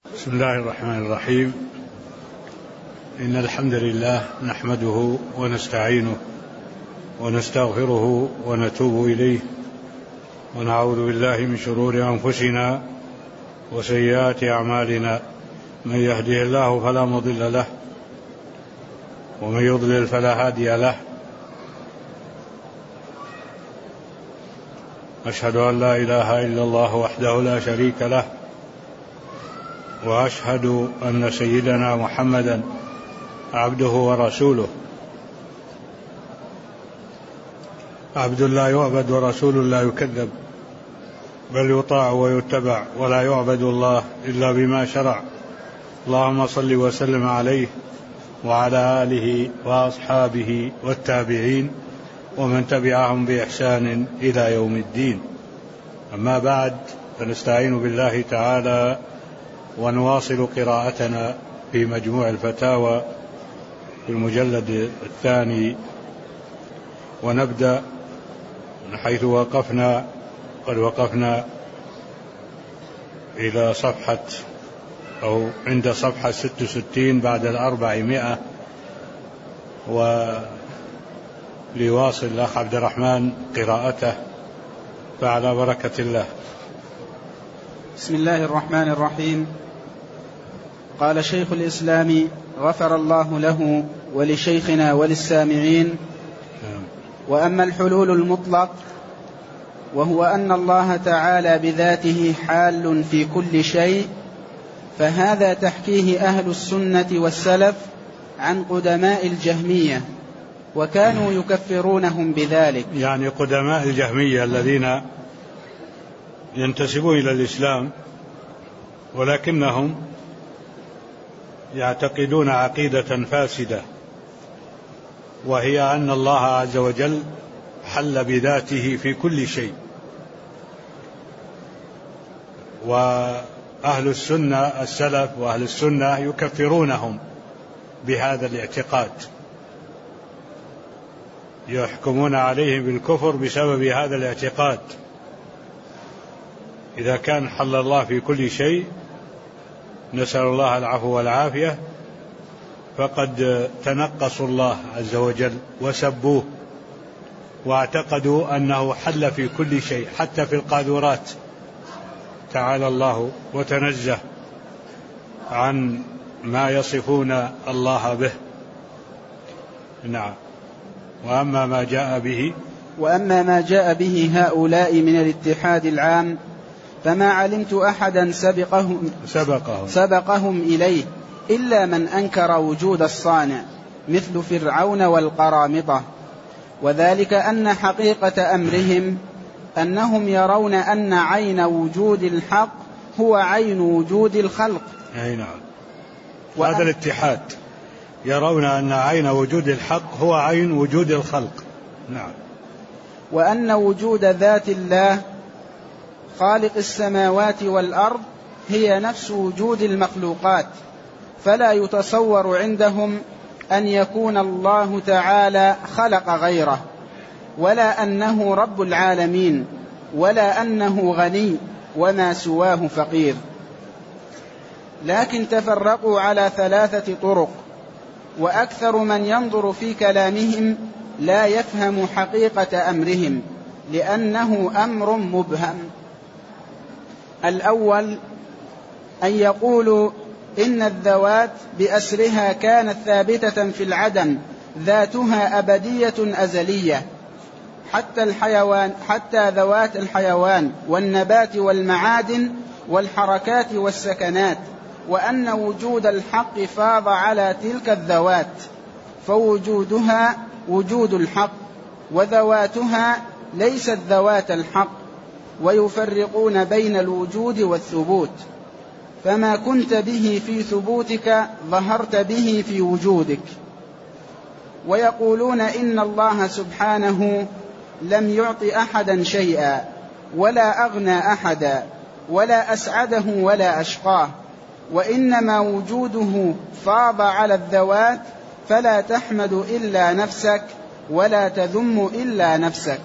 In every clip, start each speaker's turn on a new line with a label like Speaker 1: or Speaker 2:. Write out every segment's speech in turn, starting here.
Speaker 1: بسم الله الرحمن الرحيم. إن الحمد لله نحمده ونستعينه ونستغفره ونتوب إليه، ونعوذ بالله من شرور أنفسنا وسيئات أعمالنا. من يهده الله فلا مضل له، ومن يضلل فلا هادي له. أشهد أن لا إله إلا الله وحده لا شريك له، وأشهد أن سيدنا محمدا عبده ورسوله، عبد لا يعبد ورسول لا يكذب، بل يطاع ويتبع، ولا يعبد الله إلا بما شرع. اللهم صل وسلم عليه وعلى آله وأصحابه والتابعين ومن تبعهم بإحسان إلى يوم الدين. أما بعد، فنستعين بالله تعالى ونواصل قراءتنا في مجموع الفتاوى في المجلد الثاني، ونبدأ من حيث وقفنا. قد وقفنا إلى صفحة أو عند صفحة 66 بعد 400، وليواصل الأخ عبد الرحمن قراءته، فعلى بركة الله.
Speaker 2: بسم الله الرحمن الرحيم. قال شيخ الإسلام غفر الله له ولشيخنا وللسامعين: وأما الحلول المطلق، وهو أن الله تعالى بذاته حال في كل شيء، فهذا تحكيه أهل السنة والسلف عن قدماء الجهمية، وكانوا يكفرونهم بذلك.
Speaker 1: يعني قدماء الجهمية الذين ينتسبون إلى الإسلام، ولكنهم يعتقدون عقيدة فاسدة، وهي أن الله عز وجل حل بذاته في كل شيء. وأهل السنة السلف وأهل السنة يكفرونهم بهذا الاعتقاد، يحكمون عليهم بالكفر بسبب هذا الاعتقاد. إذا كان حل الله في كل شيء، نسأل الله العفو والعافية، فقد تنقصوا الله عز وجل وسبوه، واعتقدوا أنه حل في كل شيء حتى في القاذورات. تعالى الله وتنزه عن ما يصفون الله به. نعم. وأما ما جاء به
Speaker 2: هؤلاء من الاتحاد العام، فما علمت أحدا سبقهم إليه إلا من أنكر وجود الصانع، مثل فرعون والقرامطة. وذلك أن حقيقة أمرهم أنهم يرون أن عين وجود الحق هو عين وجود الخلق.
Speaker 1: أي نعم. هذا الاتحاد، يرون أن عين وجود الحق هو عين وجود الخلق. نعم.
Speaker 2: وأن وجود ذات الله خالق السماوات والأرض هي نفس وجود المخلوقات، فلا يتصور عندهم أن يكون الله تعالى خلق غيره، ولا أنه رب العالمين، ولا أنه غني وما سواه فقير. لكن تفرقوا على 3 طرق، وأكثر من ينظر في كلامهم لا يفهم حقيقة أمرهم، لأنه أمر مبهم. الأول أن يقولوا إن الذوات بأسرها كانت ثابتة في العدم، ذاتها أبدية أزلية، حتى ذوات الحيوان والنبات والمعادن والحركات والسكنات، وأن وجود الحق فاض على تلك الذوات، فوجودها وجود الحق، وذواتها ليست ذوات الحق، ويفرقون بين الوجود والثبوت، فما كنت به في ثبوتك ظهرت به في وجودك. ويقولون إن الله سبحانه لم يعط أحدا شيئا، ولا أغنى أحدا، ولا أسعده ولا أشقاه، وإنما وجوده فاض على الذوات، فلا تحمد إلا نفسك، ولا تذم إلا نفسك.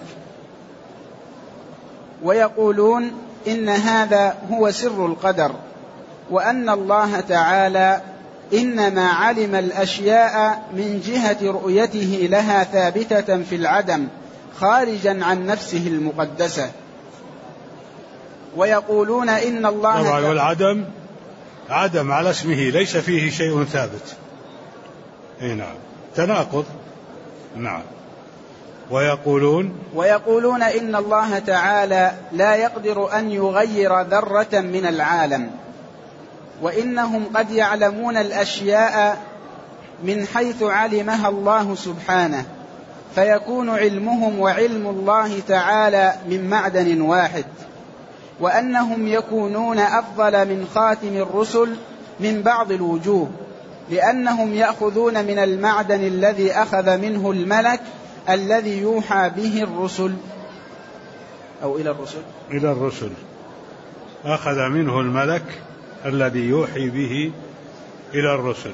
Speaker 2: ويقولون إن هذا هو سر القدر، وأن الله تعالى إنما علم الأشياء من جهة رؤيته لها ثابتة في العدم خارجا عن نفسه المقدسة. ويقولون إن الله
Speaker 1: طبعا والعدم عدم على اسمه ليس فيه شيء ثابت. نعم تناقض. نعم. ويقولون
Speaker 2: إن الله تعالى لا يقدر أن يغير ذرة من العالم، وإنهم قد يعلمون الأشياء من حيث علمها الله سبحانه، فيكون علمهم وعلم الله تعالى من معدن واحد، وأنهم يكونون أفضل من خاتم الرسل من بعض الوجوه، لأنهم يأخذون من المعدن الذي أخذ منه الملك الذي يوحى به الرسل أو إلى الرسل
Speaker 1: أخذ منه الملك الذي يوحي به إلى الرسل.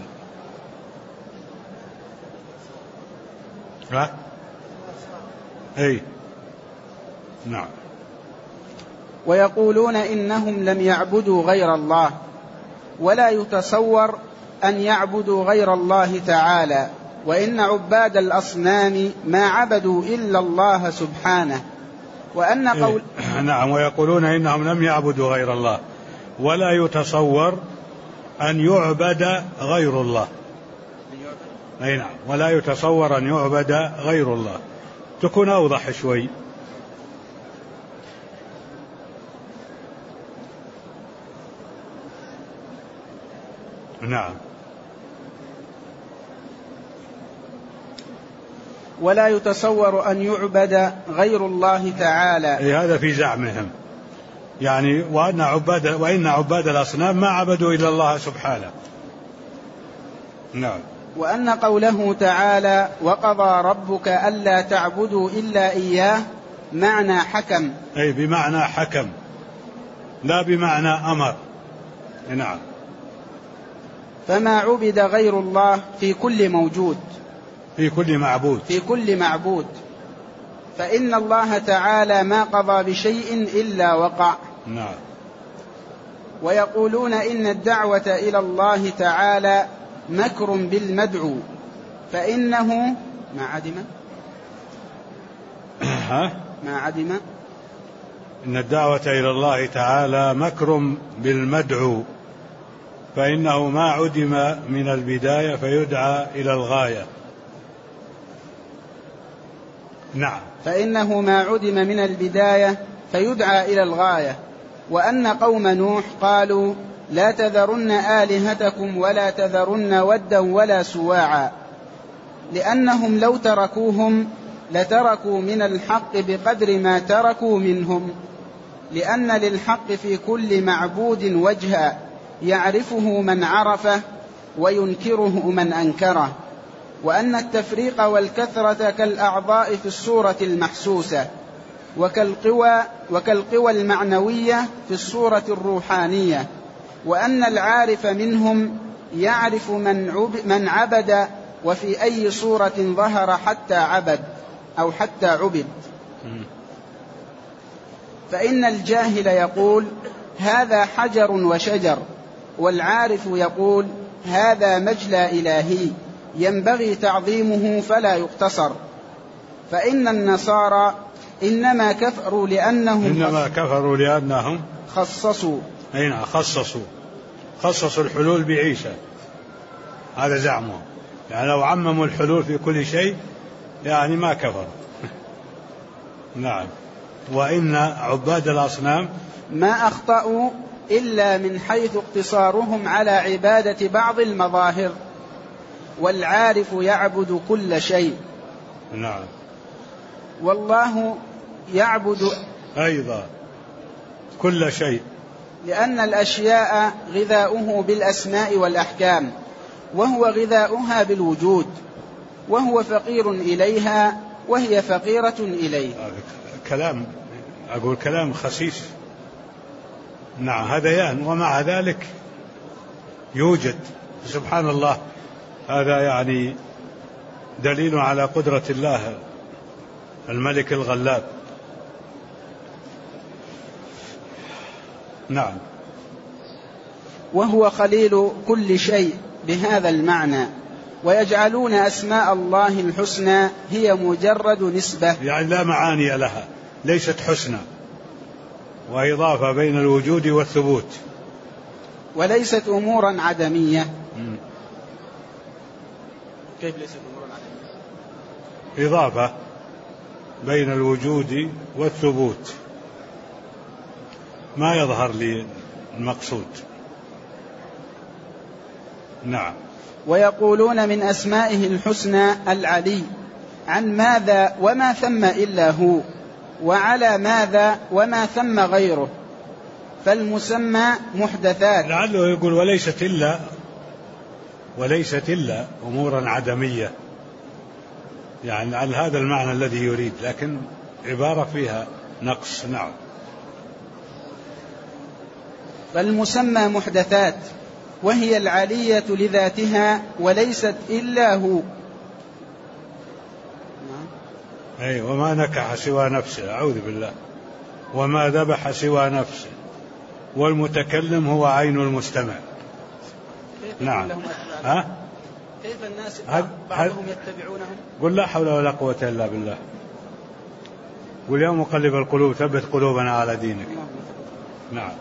Speaker 1: أي نعم.
Speaker 2: ويقولون إنهم لم يعبدوا غير الله، ولا يتصور أن يعبدوا غير الله تعالى، وإن عباد الأصنام ما عبدوا إلا الله سبحانه. وأن قول
Speaker 1: نعم. ويقولون إنهم لم يعبدوا غير الله ولا يتصور أن يعبد غير الله. أي نعم. ولا يتصور أن يعبد غير الله، تكون أوضح شوي. نعم.
Speaker 2: ولا يتصور أن يعبد غير الله تعالى.
Speaker 1: هذا في زعمهم يعني. وإن عباد الأصنام ما عبدوا إلا الله سبحانه. نعم.
Speaker 2: وأن قوله تعالى وقضى ربك ألا تعبدوا إلا إياه معنى حكم،
Speaker 1: أي بمعنى حكم لا بمعنى أمر. نعم.
Speaker 2: فما عبد غير الله في كل موجود،
Speaker 1: في كل معبود،
Speaker 2: فإن الله تعالى ما قضى بشيء إلا وقع.
Speaker 1: نعم.
Speaker 2: ويقولون إن الدعوة إلى الله تعالى مكر بالمدعو، فإنه ما عدم
Speaker 1: إن الدعوة إلى الله تعالى مكر بالمدعو، فإنه ما عدم من البداية فيدعى إلى الغاية. نعم.
Speaker 2: فإنه ما عدم من البداية فيدعى إلى الغاية. وأن قوم نوح قالوا لا تذرن آلهتكم ولا تذرن ودا ولا سواعا، لأنهم لو تركوهم لتركوا من الحق بقدر ما تركوا منهم، لأن للحق في كل معبود وجها يعرفه من عرفه وينكره من أنكره. وأن التفريق والكثرة كالأعضاء في الصورة المحسوسة، وكالقوى المعنوية في الصورة الروحانية. وأن العارف منهم يعرف من عبد وفي أي صورة ظهر حتى عبد أو حتى عبد. فإن الجاهل يقول هذا حجر وشجر، والعارف يقول هذا مجلى إلهي ينبغي تعظيمه فلا يقتصر. فإن النصارى إنما كفروا لأنهم
Speaker 1: خصصوا الحلول بعيسى. هذا زعمهم، يعني لو عمموا الحلول في كل شيء يعني ما كفروا. نعم. وإن عباد الأصنام
Speaker 2: ما أخطأوا إلا من حيث اقتصارهم على عبادة بعض المظاهر، والعارف يعبد كل شيء.
Speaker 1: نعم.
Speaker 2: والله يعبد
Speaker 1: أيضا كل شيء،
Speaker 2: لأن الأشياء غذاؤه بالأسماء والأحكام، وهو غذاؤها بالوجود، وهو فقير إليها وهي فقيرة إليه.
Speaker 1: كلام خسيس. نعم. هذيان ومع ذلك يوجد. سبحان الله. هذا يعني دليل على قدرة الله الملك الغلاب. نعم.
Speaker 2: وهو خليل كل شيء بهذا المعنى، ويجعلون أسماء الله الحسنى هي مجرد نسبة،
Speaker 1: يعني لا معاني لها، ليست حسنى، وإضافة بين الوجود والثبوت،
Speaker 2: وليست أمورا عدمية. كيف ليست أمورا عدمية؟
Speaker 1: إضافة بين الوجود والثبوت، ما يظهر لي المقصود. نعم.
Speaker 2: ويقولون من أسمائه الحسنى العلي، عن ماذا وما ثم إلا هو، وعلى ماذا وما ثم غيره، فالمسمى محدثات.
Speaker 1: لعله يقول وليست إلا أمورا عدمية، يعني على هذا المعنى الذي يريد، لكن عبارة فيها نقص. نعم.
Speaker 2: فالمسمى محدثات، وهي العلية لذاتها وليست إلا هو.
Speaker 1: أي وما نكح سوى نفسه، أعوذ بالله، وما ذبح سوى نفسه، والمتكلم هو عين المستمع. نعم.
Speaker 2: كيف الناس بعضهم يتبعونهم؟
Speaker 1: قل لا حول ولا قوة إلا بالله. قل يا مقلب القلوب ثبت قلوبنا على دينك. نعم.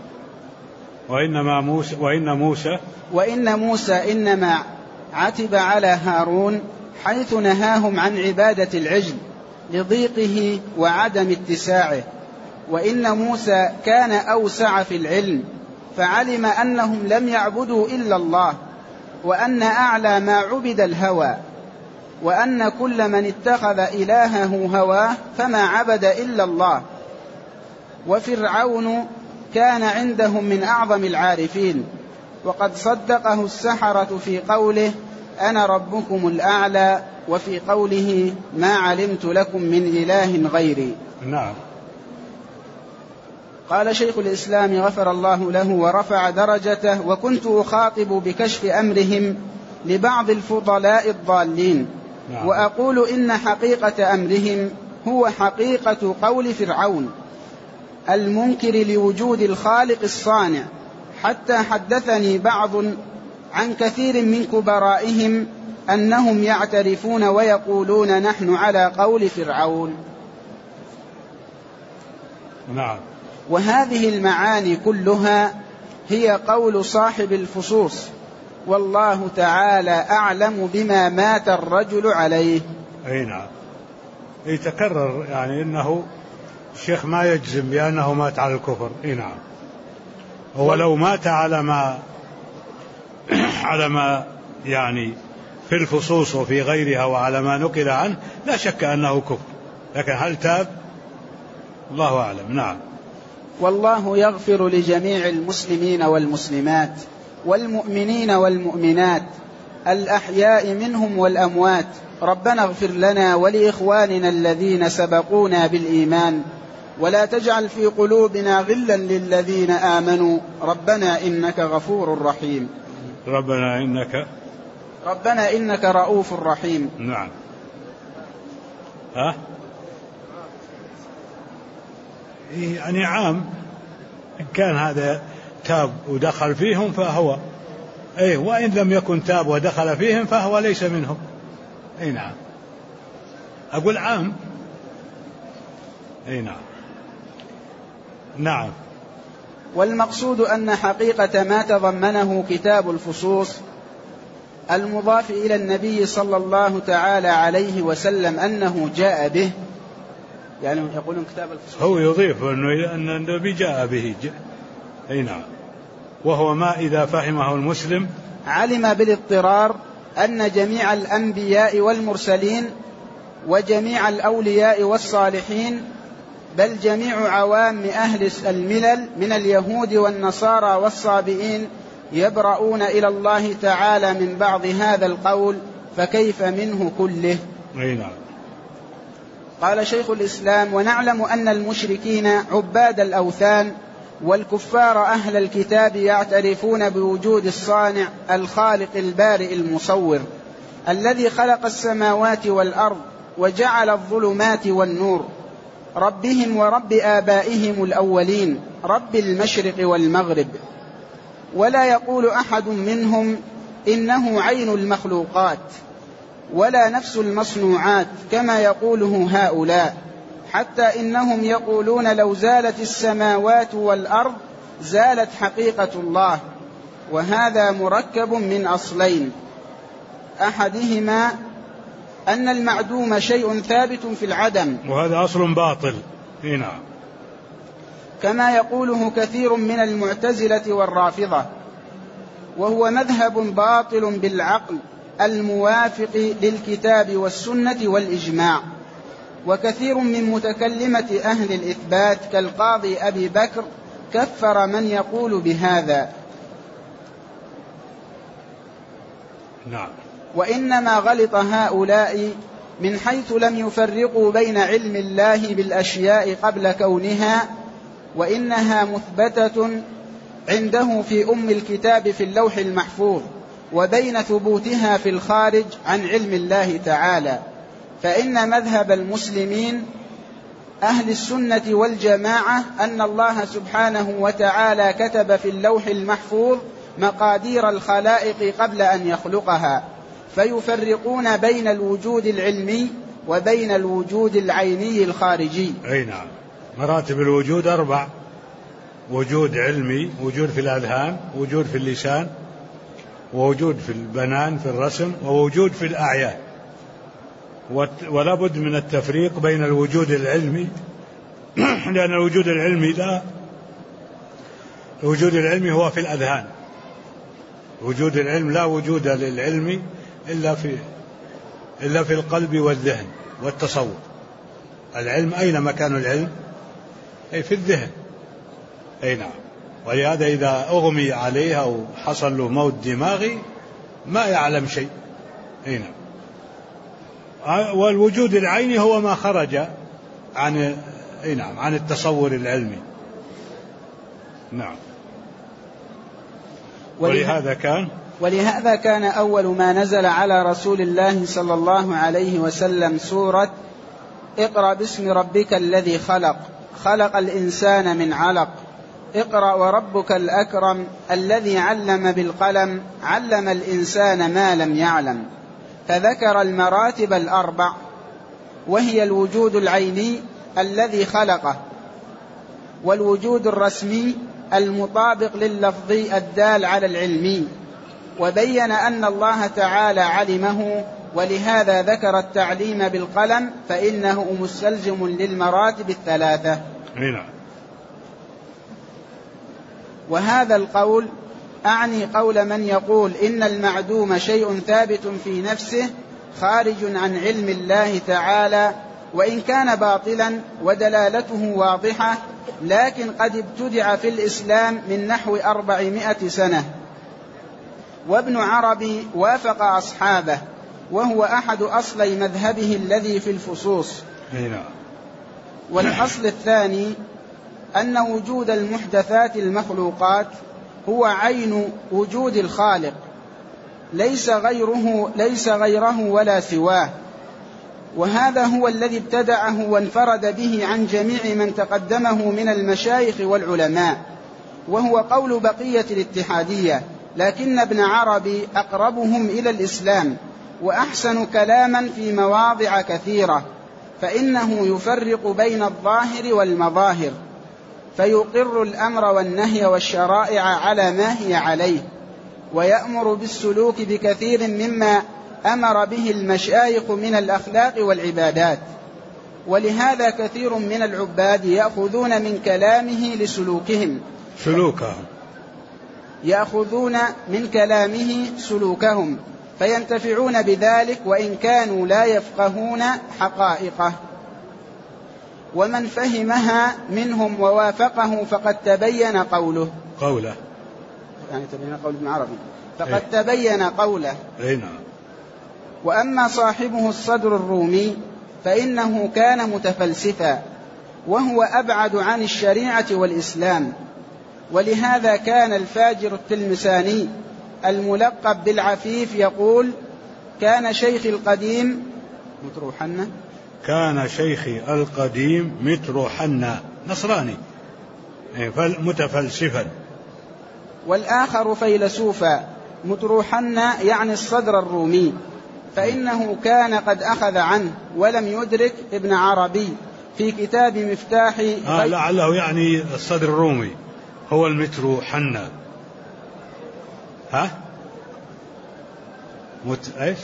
Speaker 1: وإن موسى
Speaker 2: إنما عتب على هارون حيث نهاهم عن عبادة العجل لضيقه وعدم اتساعه، وإن موسى كان أوسع في العلم فعلم أنهم لم يعبدوا إلا الله، وأن أعلى ما عبد الهوى، وأن كل من اتخذ إلهه هواه فما عبد إلا الله. وفرعون كان عندهم من أعظم العارفين، وقد صدقه السحرة في قوله أنا ربكم الأعلى، وفي قوله ما علمت لكم من إله غيري.
Speaker 1: نعم.
Speaker 2: قال شيخ الإسلام غفر الله له ورفع درجته: وكنت أخاطب بكشف أمرهم لبعض الفضلاء الضالين. نعم. وأقول إن حقيقة أمرهم هو حقيقة قول فرعون المنكر لوجود الخالق الصانع، حتى حدثني بعض عن كثير من كبرائهم أنهم يعترفون ويقولون نحن على قول فرعون.
Speaker 1: نعم.
Speaker 2: وهذه المعاني كلها هي قول صاحب الفصوص، والله تعالى أعلم بما مات الرجل عليه.
Speaker 1: أي نعم. يتكرر يعني إنه الشيخ ما يجزم بأنه مات على الكفر. أي نعم. هو لو مات على ما يعني في الفصوص وفي غيرها وعلى ما نقل عنه لا شك أنه كفر، لكن هل تاب؟ الله أعلم. نعم.
Speaker 2: والله يغفر لجميع المسلمين والمسلمات والمؤمنين والمؤمنات الأحياء منهم والأموات. ربنا اغفر لنا ولإخواننا الذين سبقونا بالإيمان، ولا تجعل في قلوبنا غلا للذين آمنوا ربنا إنك غفور رحيم. ربنا إنك رؤوف رحيم.
Speaker 1: نعم. يعني عام، إن كان هذا تاب ودخل فيهم فهو وإن لم يكن تاب ودخل فيهم فهو ليس منهم. نعم. أقول عام. نعم. نعم.
Speaker 2: والمقصود أن حقيقة ما تضمنه كتاب الفصوص المضاف إلى النبي صلى الله تعالى عليه وسلم أنه جاء به، يعني يقولون كتاب الفصوص
Speaker 1: هو يضيف أن النبي جاء به. نعم. وهو ما إذا فهمه المسلم
Speaker 2: علم بالاضطرار أن جميع الأنبياء والمرسلين وجميع الأولياء والصالحين بل جميع عوام أهل الملل من اليهود والنصارى والصابئين يبرؤون إلى الله تعالى من بعض هذا القول، فكيف منه كله.
Speaker 1: نعم.
Speaker 2: قال شيخ الإسلام: ونعلم أن المشركين عباد الأوثان والكفار أهل الكتاب يعترفون بوجود الصانع الخالق البارئ المصور الذي خلق السماوات والأرض وجعل الظلمات والنور، ربهم ورب آبائهم الأولين، رب المشرق والمغرب. ولا يقول أحد منهم إنه عين المخلوقات ولا نفس المصنوعات كما يقوله هؤلاء، حتى إنهم يقولون لو زالت السماوات والأرض زالت حقيقة الله، وهذا مركب من أصلين: أحدهما أن المعدوم شيء ثابت في العدم،
Speaker 1: وهذا أصل باطل هنا،
Speaker 2: كما يقوله كثير من المعتزلة والرافضة، وهو مذهب باطل بالعقل الموافق للكتاب والسنة والإجماع. وكثير من متكلمة أهل الإثبات كالقاضي أبي بكر كفر من يقول بهذا.
Speaker 1: نعم.
Speaker 2: وإنما غلط هؤلاء من حيث لم يفرقوا بين علم الله بالأشياء قبل كونها، وإنها مثبتة عنده في أم الكتاب في اللوح المحفوظ، وبين ثبوتها في الخارج عن علم الله تعالى. فإن مذهب المسلمين أهل السنة والجماعة أن الله سبحانه وتعالى كتب في اللوح المحفوظ مقادير الخلائق قبل أن يخلقها، فيفرقون بين الوجود العلمي وبين الوجود العيني الخارجي.
Speaker 1: أي نعم. مراتب الوجود 4: وجود علمي، وجود في الأذهان، وجود في اللسان، ووجود في البنان في الرسم، ووجود في الأعيان. ولا بد من التفريق بين الوجود العلمي لأن الوجود العلمي الوجود العلمي هو في الأذهان. وجود العلم لا وجود للعلم إلا في القلب والذهن والتصور. العلم أين مكان العلم؟ أي في الذهن. أي نعم. ولهذا إذا أغمي عليه أو حصل له موت دماغي ما يعلم شيء. أي نعم. والوجود العيني هو ما خرج عن التصور العلمي. نعم. ولهذا
Speaker 2: كان أول ما نزل على رسول الله صلى الله عليه وسلم سورة اقرأ باسم ربك الذي خلق الإنسان من علق، اقرأ وربك الأكرم الذي علم بالقلم علم الإنسان ما لم يعلم. فذكر المراتب 4، وهي الوجود العيني الذي خلقه، والوجود الرسمي المطابق لللفظ الدال على العلمي، وبين أن الله تعالى علمه، ولهذا ذكر التعليم بالقلم فإنه مستلزم للمراتب 3. وهذا القول أعني قول من يقول إن المعدوم شيء ثابت في نفسه خارج عن علم الله تعالى، وإن كان باطلا ودلالته واضحة، لكن قد ابتدع في الإسلام من نحو 400 سنة. وابن عربي وافق أصحابه، وهو أحد أصلي مذهبه الذي في الفصوص. والأصل الثاني أن وجود المحدثات المخلوقات هو عين وجود الخالق، ليس غيره ولا سواه، وهذا هو الذي ابتدعه وانفرد به عن جميع من تقدمه من المشايخ والعلماء، وهو قول بقية الاتحادية، لكن ابن عربي أقربهم إلى الإسلام وأحسن كلاما في مواضع كثيرة، فإنه يفرق بين الظاهر والمظاهر، فيقر الأمر والنهي والشرائع على ما هي عليه، ويأمر بالسلوك بكثير مما أمر به المشايخ من الأخلاق والعبادات. ولهذا كثير من العباد يأخذون من كلامه سلوكهم فينتفعون بذلك وإن كانوا لا يفقهون حقائقه. ومن فهمها منهم ووافقه فقد تبين قوله يعني تبين قول ابن عربي فقد تبين قوله. وأما صاحبه الصدر الرومي فإنه كان متفلسفا، وهو أبعد عن الشريعة والإسلام. ولهذا كان الفاجر التلمساني الملقب بالعفيف يقول كان شيخي القديم متروحنا نصراني متفلسفا. والآخر فيلسوفا مطروحنا يعني الصدر الرومي، فإنه كان قد أخذ عنه ولم يدرك ابن عربي في كتاب مفتاح
Speaker 1: لعله يعني الصدر الرومي هو المترو حنا. ايش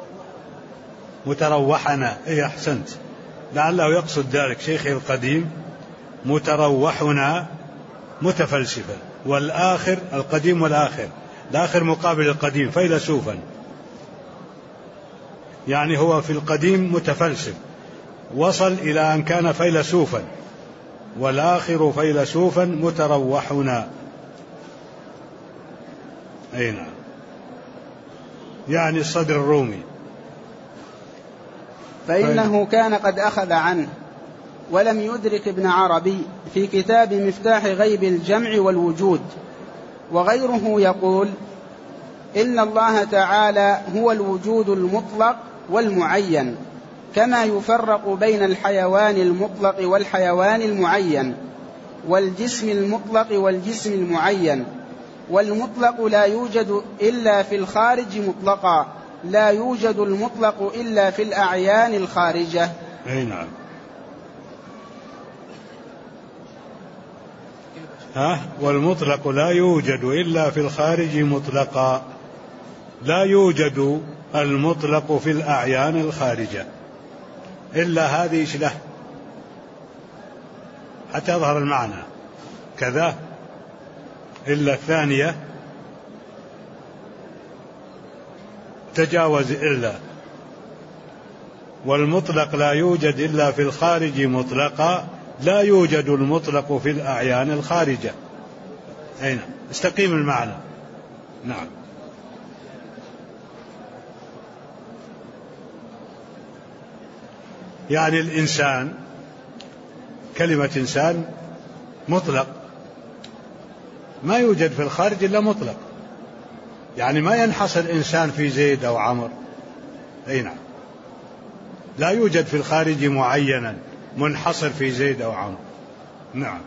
Speaker 1: متروحنا؟ أحسنت، لعله يقصد ذلك شيخي القديم متروحنا متفلسفا، والآخر القديم والآخر، الآخر مقابل القديم فيلسوفا، يعني هو في القديم متفلسف وصل إلى أن كان فيلسوفا، والآخر فيلسوفا متروحنا. أي نعم، يعني الصدر الرومي.
Speaker 2: فإنه كان قد أخذ عنه ولم يدرك ابن عربي في كتاب مفتاح غيب الجمع والوجود. وغيره يقول إن الله تعالى هو الوجود المطلق والمعين، كما يفرق بين الحيوان المطلق والحيوان المعين، والجسم المطلق والجسم المعين. والمطلق لا يوجد إلا في الخارج مطلقا، لا يوجد المطلق إلا في الأعيان الخارجة.
Speaker 1: أي نعم. والمطلق لا يوجد إلا في الخارج مطلقا، لا يوجد المطلق في الأعيان الخارجة إلا هذه له حتى يظهر المعنى كذا، إلا الثانية تجاوز إلا. والمطلق لا يوجد إلا في الخارج مطلقا، لا يوجد المطلق في الأعيان الخارجة. أين استقيم المعنى. نعم. يعني الإنسان، كلمة إنسان مطلق، ما يوجد في الخارج إلا مطلق، يعني ما ينحصر إنسان في زيد أو عمر. أي نعم، لا يوجد في الخارج معينا منحصر في زيد أو عمر. نعم.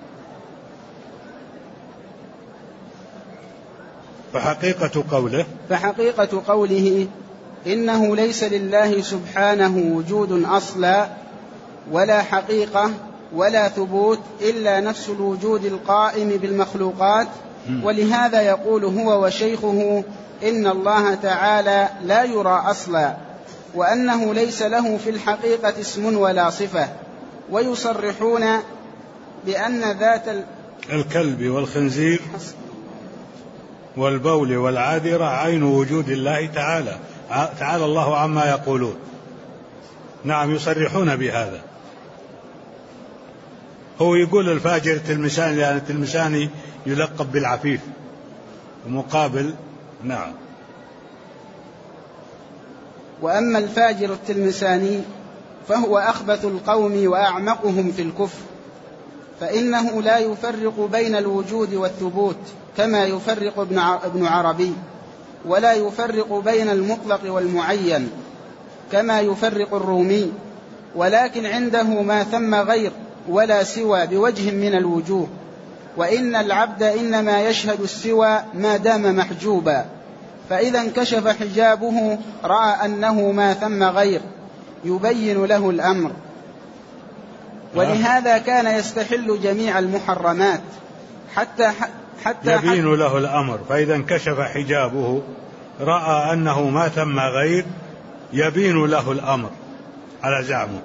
Speaker 1: فحقيقة
Speaker 2: قوله إنه ليس لله سبحانه وجود أصلا ولا حقيقة ولا ثبوت إلا نفس الوجود القائم بالمخلوقات. ولهذا يقول هو وشيخه إن الله تعالى لا يرى أصلا، وأنه ليس له في الحقيقة اسم ولا صفة. ويصرحون بأن ذات
Speaker 1: الكلب والخنزير والبول والعاذرة عين وجود الله تعالى، تعالى الله عما يقولون. نعم، يصرحون بهذا. هو يقول الفاجر التلمساني، لأن التلمساني يلقب بالعفيف ومقابل. نعم.
Speaker 2: وأما الفاجر التلمساني فهو أخبث القوم وأعمقهم في الكفر، فإنه لا يفرق بين الوجود والثبوت كما يفرق ابن عربي، ولا يفرق بين المطلق والمعين كما يفرق الرومي، ولكن عنده ما ثم غير ولا سوى بوجه من الوجوه. وإن العبد إنما يشهد السوى ما دام محجوبا، فإذا انكشف حجابه رأى أنه ما ثم غير يبين له الأمر. ولهذا كان يستحل جميع المحرمات حتى
Speaker 1: يبين له الأمر. فإذا انكشف حجابه رأى أنه ما ثم غير يبين له الأمر على زعمه.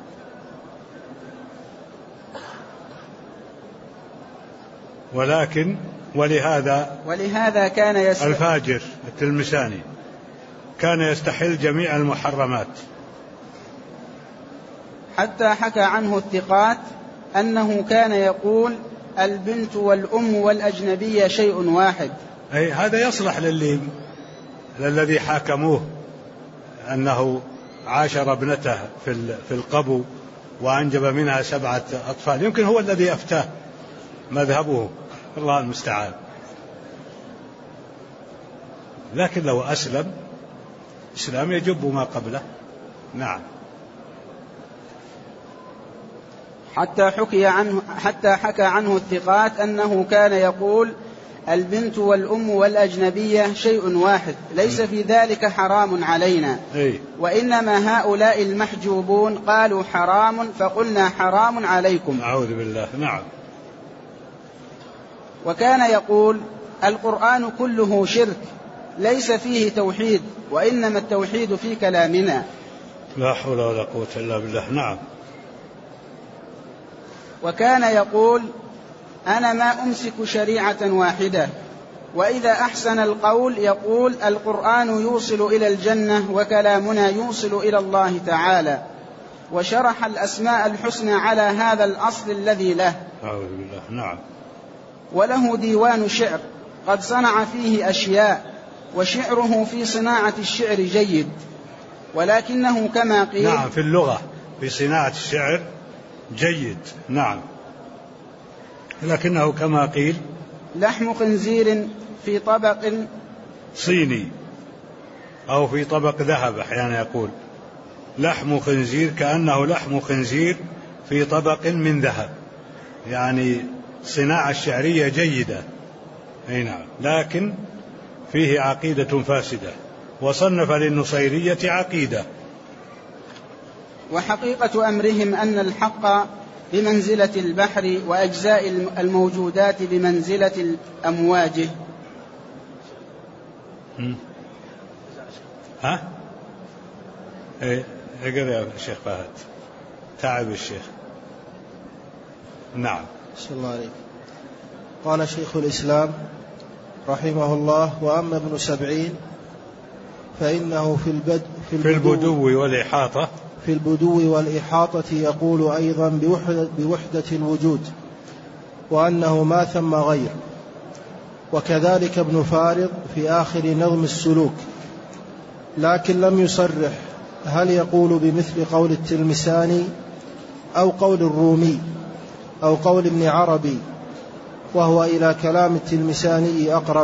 Speaker 1: ولهذا كان الفاجر التلمساني كان يستحل جميع المحرمات.
Speaker 2: حتى حكى عنه الثقات أنه كان يقول البنت والأم والأجنبية شيء واحد.
Speaker 1: أي هذا يصلح للذي حاكموه أنه عاشر ابنته في القبو وأنجب منها 7 أطفال، يمكن هو الذي أفتاه مذهبه، الله المستعان. لكن لو أسلم، إسلام يجب ما قبله. نعم.
Speaker 2: حتى حكى عنه الثقات أنه كان يقول البنت والأم والأجنبية شيء واحد، ليس في ذلك حرام علينا، وإنما هؤلاء المحجوبون قالوا حرام فقلنا حرام عليكم.
Speaker 1: أعوذ بالله. نعم.
Speaker 2: وكان يقول القرآن كله شرك ليس فيه توحيد، وإنما التوحيد في كلامنا.
Speaker 1: لا حول ولا قوة إلا بالله. نعم.
Speaker 2: وكان يقول أنا ما أمسك شريعة واحدة، وإذا أحسن القول يقول القرآن يوصل إلى الجنة وكلامنا يوصل إلى الله تعالى، وشرح الأسماء الحسنى على هذا الأصل الذي له.
Speaker 1: أعوذ بالله. نعم.
Speaker 2: وله ديوان شعر قد صنع فيه أشياء، وشعره في صناعة الشعر جيد، ولكنه كما قيل.
Speaker 1: نعم، في اللغة في صناعة الشعر جيد. نعم، لكنه كما قيل
Speaker 2: لحم خنزير في طبق
Speaker 1: صيني، أو في طبق ذهب. أحيانا يقول لحم خنزير، كأنه لحم خنزير في طبق من ذهب، يعني صناعة الشعرية جيدة. أي نعم، لكن فيه عقيدة فاسدة، وصنف للنصيرية عقيدة.
Speaker 2: وحقيقة أمرهم أن الحق بمنزلة البحر، وأجزاء الموجودات بمنزلة الأمواج.
Speaker 1: ها؟ اقرأ يا شيخ فهد، تعب الشيخ. نعم.
Speaker 3: بسم الله عليك. قال شيخ الإسلام رحمه الله: وأما ابن سبعين فإنه في البدو والإحاطة يقول أيضا بوحدة الوجود، وأنه ما ثم غير. وكذلك ابن فارض في آخر نظم السلوك، لكن لم يصرح هل يقول بمثل قول التلمساني أو قول الرومي أو قول ابن عربي، وهو إلى كلام التلمساني أقرب.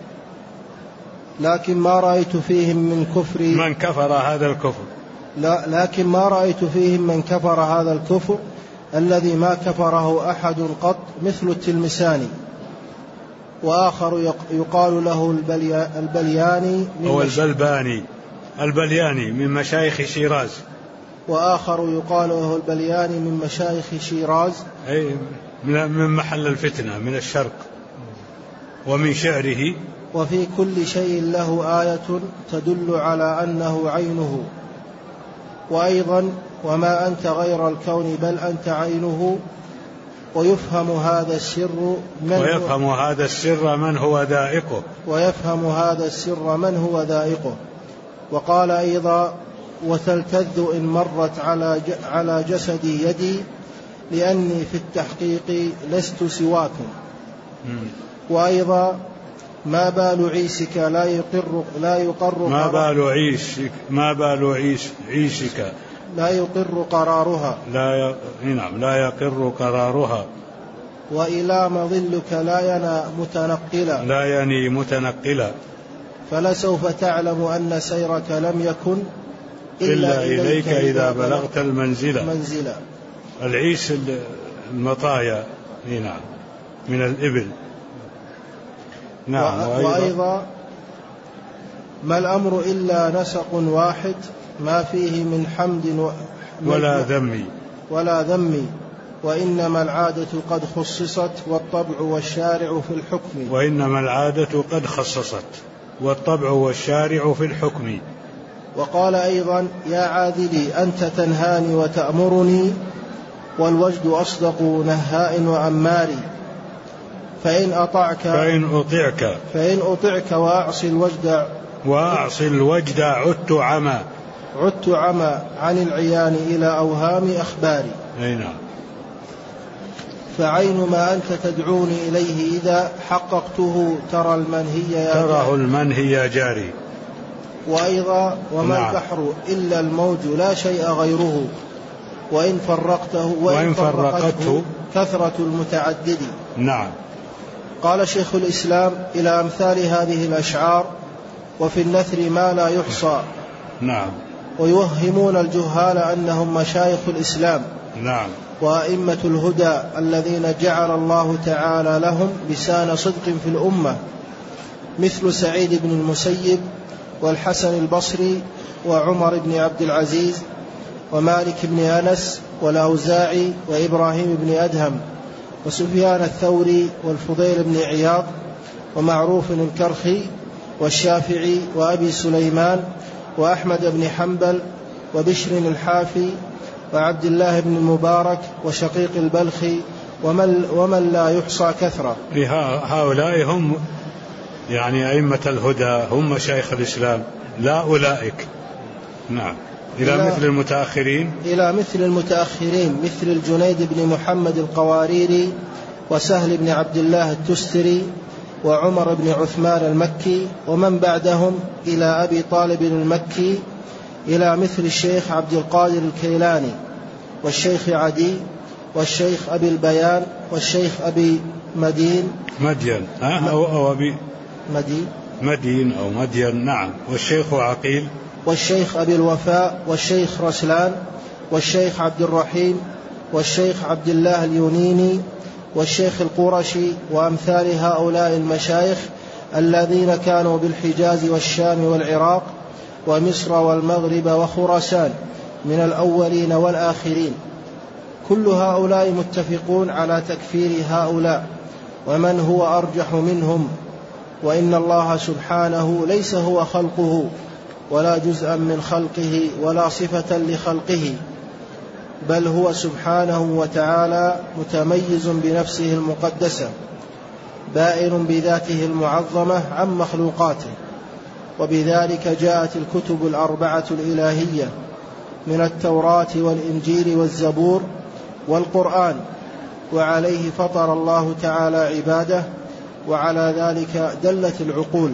Speaker 3: لكن ما رأيت فيهم من كفر
Speaker 1: من كفر هذا الكفر.
Speaker 3: لا، لكن ما رأيت فيهم من كفر هذا الكفر الذي ما كفره أحد قط مثل التلمساني. وآخر يقال له البلياني
Speaker 1: أو البلياني من مشايخ شيراز.
Speaker 3: وآخر يقال له البلياني من مشايخ شيراز،
Speaker 1: أي من محل الفتنة من الشرق. ومن شعره:
Speaker 3: وفي كل شيء له آية تدل على أنه عينه. وأيضا: وما أنت غير الكون بل أنت عينه. ويفهم هذا السر من هو ذائقه. وقال أيضا: وتلتذ إن مرت على جسدي يدي لأني في التحقيق لست سواكم. وأيضا: ما بال عيسك لا يقر
Speaker 1: عيشك
Speaker 3: لا يقر قرارها
Speaker 1: لا يقر قرارها.
Speaker 3: وإلى مظلك لا يني متنقلا. فلسوف تعلم أن سيرك لم يكن
Speaker 1: إلا إليك إذا بلغت المنزلة. العيش المطايا من الإبل. نعم.
Speaker 3: وأيضا: ما الأمر إلا نسق واحد ما فيه من حمد ولا ذم. وإنما العادة قد خصصت والطبع والشارع في الحكم. وقال أيضا: يا عادلي أنت تنهاني وتأمرني، والوجد أصدق نهاء وأماري. فإن أطعك وأعصي الوجد عدت عمى عن العيان إلى أوهام أخباري. فعين ما أنت تدعوني إليه إذا حققته ترى المنهي جاري. وأيضا: وما البحر إلا الموج لا شيء غيره، وإن فرقته كثرة المتعدد.
Speaker 1: نعم.
Speaker 3: قال شيخ الإسلام: إلى أمثال هذه الأشعار وفي النثر ما لا يحصى.
Speaker 1: نعم.
Speaker 3: ويوهمون الجهال أنهم مشايخ الإسلام،
Speaker 1: نعم.
Speaker 3: وأئمة الهدى الذين جعل الله تعالى لهم لسان صدق في الأمة مثل سعيد بن المسيب والحسن البصري وعمر بن عبد العزيز ومالك بن أنس والأوزاعي وإبراهيم بن أدهم وسفيان الثوري والفضيل بن عياض ومعروف الكرخي والشافعي وأبي سليمان وأحمد بن حنبل وبشر الحافي وعبد الله بن المبارك وشقيق البلخي ومن لا يحصى كثرة.
Speaker 1: هؤلاء هم يعني أئمة الهدى، هم مشايخ الإسلام، لا أولئك. نعم. إلى مثل المتأخرين مثل الجنيد بن محمد القواريري وسهل بن عبد الله التستري وعمر بن عثمان المكي ومن بعدهم إلى أبي طالب المكي، إلى مثل الشيخ عبد القادر الكيلاني والشيخ عدي والشيخ أبي البيان والشيخ أبي مدين أو أبي
Speaker 3: مدين
Speaker 1: أو مدين. نعم. والشيخ عقيل
Speaker 3: والشيخ أبي الوفاء والشيخ رسلان والشيخ عبد الرحيم والشيخ عبد الله اليونيني والشيخ القرشي وأمثال هؤلاء المشايخ الذين كانوا بالحجاز والشام والعراق ومصر والمغرب وخراسان من الأولين والآخرين. كل هؤلاء متفقون على تكفير هؤلاء ومن هو أرجح منهم، وإن الله سبحانه ليس هو خلقه ولا جزءا من خلقه ولا صفة لخلقه، بل هو سبحانه وتعالى متميز بنفسه المقدسة بائن بذاته المعظمة عن مخلوقاته. وبذلك جاءت الكتب الأربعة الإلهية من التوراة والإنجيل والزبور والقرآن، وعليه فطر الله تعالى عباده، وعلى ذلك دلت العقول.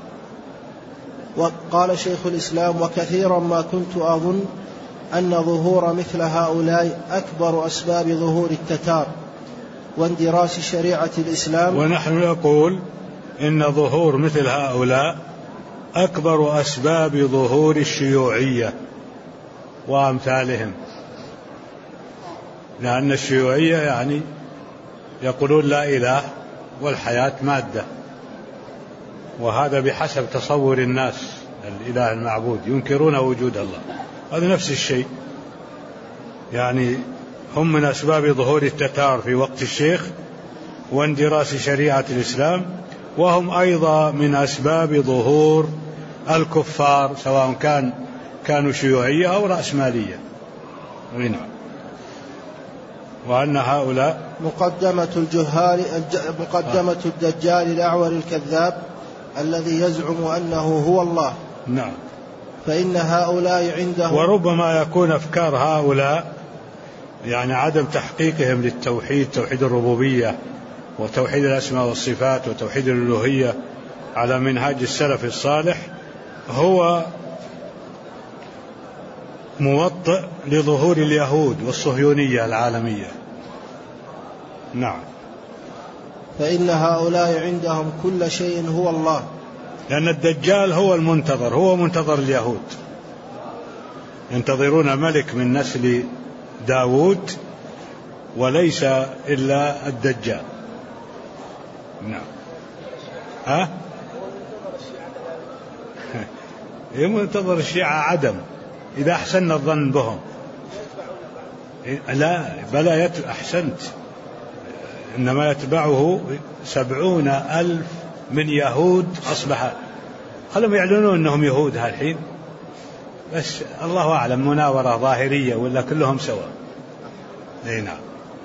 Speaker 3: وقال شيخ الإسلام: وكثيرا ما كنت أظن أن ظهور مثل هؤلاء أكبر أسباب ظهور التتار واندراس شريعة الإسلام.
Speaker 1: ونحن نقول إن ظهور مثل هؤلاء أكبر أسباب ظهور الشيوعية وأمثالهم، لأن الشيوعية يعني يقولون لا إله والحياة مادة، وهذا بحسب تصور الناس الإله المعبود، ينكرون وجود الله. هذا نفس الشيء، يعني هم من أسباب ظهور التتار في وقت الشيخ واندراس شريعة الإسلام، وهم أيضا من أسباب ظهور الكفار سواء كانوا شيوعية أو رأسمالية. وأن هؤلاء
Speaker 3: مقدمة الدجال الأعور الكذاب الذي يزعم أنه هو الله.
Speaker 1: نعم.
Speaker 3: فإن هؤلاء عندهم،
Speaker 1: وربما يكون أفكار هؤلاء يعني عدم تحقيقهم للتوحيد، توحيد الربوبية وتوحيد الأسماء والصفات وتوحيد الألوهية على منهاج السلف الصالح، هو موطئ لظهور اليهود والصهيونية العالمية. نعم.
Speaker 3: فإن هؤلاء عندهم كل شيء هو الله،
Speaker 1: لأن الدجال هو المنتظر، هو منتظر اليهود، ينتظرون ملك من نسل داود وليس إلا الدجال. نعم. منتظر الشيعة عدم إذا أحسن الظن بهم. لا بلا أحسنت، إنما يتبعه 70,000 من يهود أصبح، خلهم يعلنون أنهم يهود هالحين، بس الله أعلم مناورة ظاهرية ولا كلهم سواء. نعم.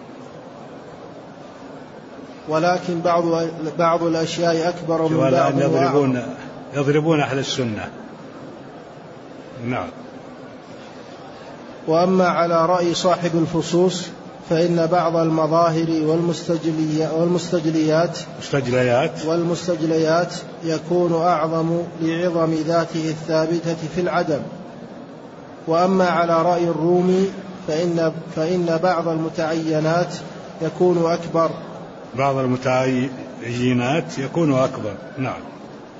Speaker 3: ولكن بعض الأشياء أكبر من بعض،
Speaker 1: يضربون أهل السنة. نعم.
Speaker 3: وأما على رأي صاحب الفصوص فإن بعض المظاهر والمستجليات يكون أعظم لعظم ذاته الثابتة في العدم. وأما على رأي الرومي فإن بعض المتعينات يكون أكبر.
Speaker 1: بعض المتعينات يكون أكبر. نعم.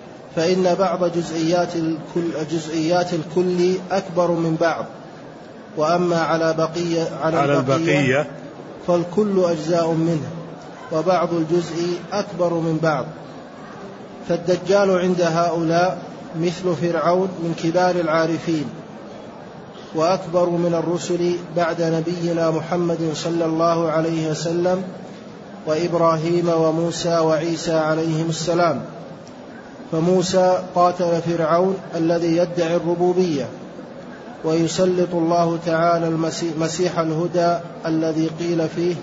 Speaker 3: فإن بعض جزئيات الكل أكبر من بعض، وأما على البقية فالكل أجزاء منه، وبعض الجزء أكبر من بعض. فالدجال عند هؤلاء مثل فرعون من كبار العارفين، وأكبر من الرسل بعد نبينا محمد صلى الله عليه وسلم وإبراهيم وموسى وعيسى عليهم السلام. فموسى قاتل فرعون الذي يدعي الربوبية، ويسلط الله تعالى المسيح الهدى الذي قيل فيه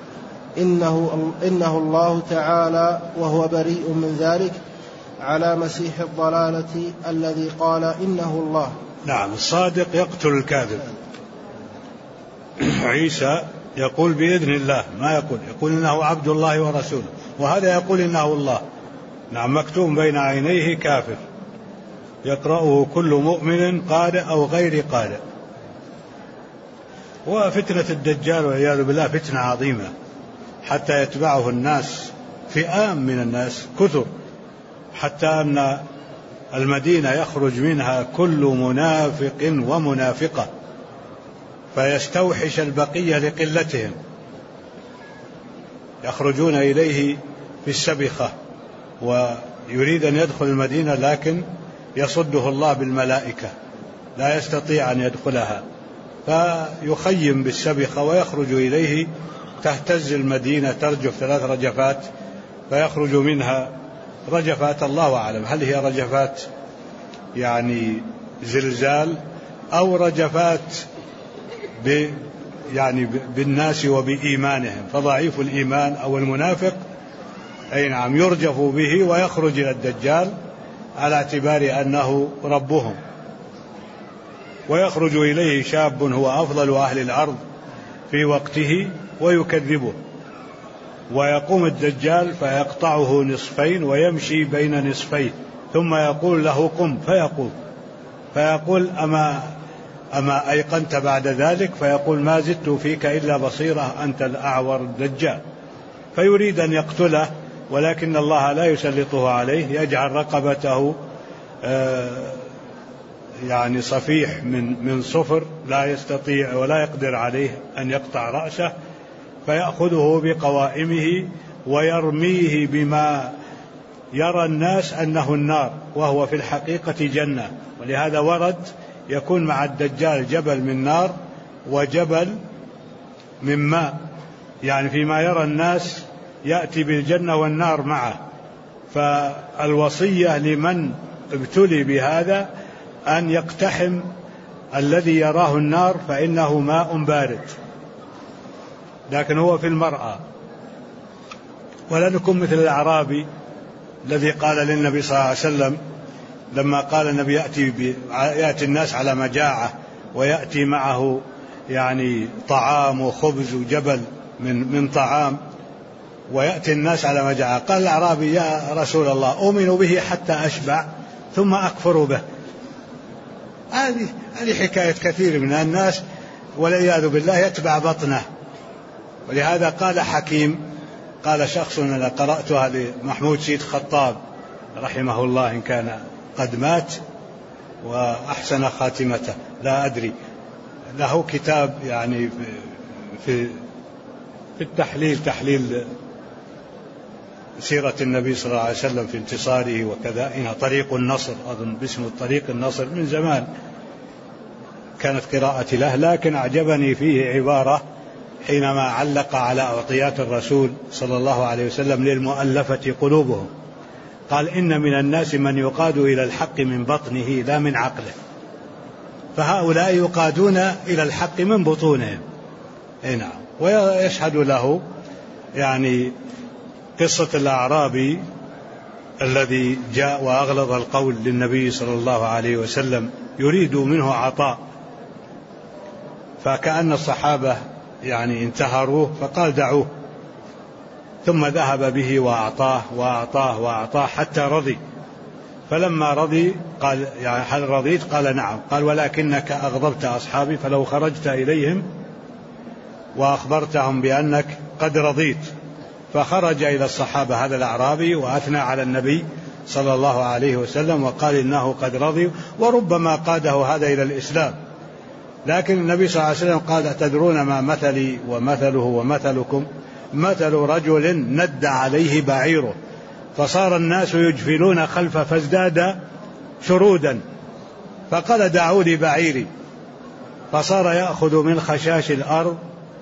Speaker 3: إنه الله تعالى وهو بريء من ذلك، على مسيح الضلالة الذي قال إنه الله.
Speaker 1: نعم، الصادق يقتل الكاذب. عيسى يقول بإذن الله، ما يقول إنه عبد الله ورسوله، وهذا يقول إنه الله. نعم، مكتوب بين عينيه كافر يقرأه كل مؤمن قارئ أو غير قارئ. وفتنة الدجال والعياذ بالله فتنة عظيمة، حتى يتبعه الناس، فئام من الناس كثر، حتى أن المدينة يخرج منها كل منافق ومنافقة، فيستوحش البقية لقلتهم، يخرجون إليه في السبخة، ويريد أن يدخل المدينة لكن يصده الله بالملائكة، لا يستطيع أن يدخلها، فيخيم بالسبخة ويخرج إليه. تهتز المدينة، ترجف 3 رجفات، فيخرج منها رجفات الله أعلم هل هي رجفات يعني زلزال أو رجفات يعني بالناس وبإيمانهم، فضعيف الإيمان أو المنافق أي نعم يرجف به ويخرج إلى الدجال على اعتبار أنه ربهم. ويخرج إليه شاب هو أفضل أهل الأرض في وقته ويكذبه، ويقوم الدجال فيقطعه نصفين ويمشي بين نصفيه، ثم يقول له قم، فيقول أما أيقنت بعد ذلك؟ فيقول ما زدت فيك إلا بصيرة، أنت الأعور الدجال. فيريد أن يقتله، ولكن الله لا يسلطه عليه، يجعل رقبته يعني صفيح من صفر، لا يستطيع ولا يقدر عليه أن يقطع رأسه، فيأخذه بقوائمه ويرميه بما يرى الناس أنه النار، وهو في الحقيقة جنة. ولهذا ورد يكون مع الدجال جبل من نار وجبل من ماء، يعني فيما يرى الناس يأتي بالجنة والنار معه. فالوصية لمن ابتلي بهذا أن يقتحم الذي يراه النار، فإنه ماء بارد، لكن هو في المرأى. ولا نكون مثل الأعرابي الذي قال للنبي صلى الله عليه وسلم لما قال النبي يأتي الناس على مجاعة ويأتي معه يعني طعام وخبز وجبل من طعام، ويأتي الناس على مجاعة، قال الأعرابي يا رسول الله أؤمن به حتى أشبع ثم أكفر به. هذه حكاية كثير من الناس والعياذ بالله يتبع بطنه. ولهذا قال حكيم، قال شخص أنا قرأتها لمحمود سيد خطاب رحمه الله إن كان قد مات وأحسن خاتمته لا أدري، له كتاب يعني في التحليل، تحليل سيرة النبي صلى الله عليه وسلم في انتصاره وكذا، إنها طريق النصر، أظن باسمه طريق النصر، من زمان كانت قراءتي له، لكن أعجبني فيه عبارة حينما علق على أعطيات الرسول صلى الله عليه وسلم للمؤلفة قلوبهم، قال إن من الناس من يقاد إلى الحق من بطنه لا من عقله، فهؤلاء يقادون إلى الحق من بطونهم. نعم. ويشهد له يعني قصة الأعرابي الذي جاء وأغلظ القول للنبي صلى الله عليه وسلم يريد منه عطاء، فكأن الصحابة يعني انتهروه، فقال دعوه، ثم ذهب به وأعطاه حتى رضي. فلما رضي قال يعني هل رضيت؟ قال نعم. قال ولكنك أغضبت أصحابي، فلو خرجت إليهم وأخبرتهم بأنك قد رضيت. فخرج إلى الصحابة هذا الأعرابي وأثنى على النبي صلى الله عليه وسلم وقال إنه قد رضي، وربما قاده هذا إلى الإسلام، لكن النبي صلى الله عليه وسلم قال: تدرون ما مثلي ومثله ومثلكم؟ مثل رجل ند عليه بعيره فصار الناس يجفلون خلفه فازداد شرودا، فقال: دعوني بعيري، فصار يأخذ من خشاش الأرض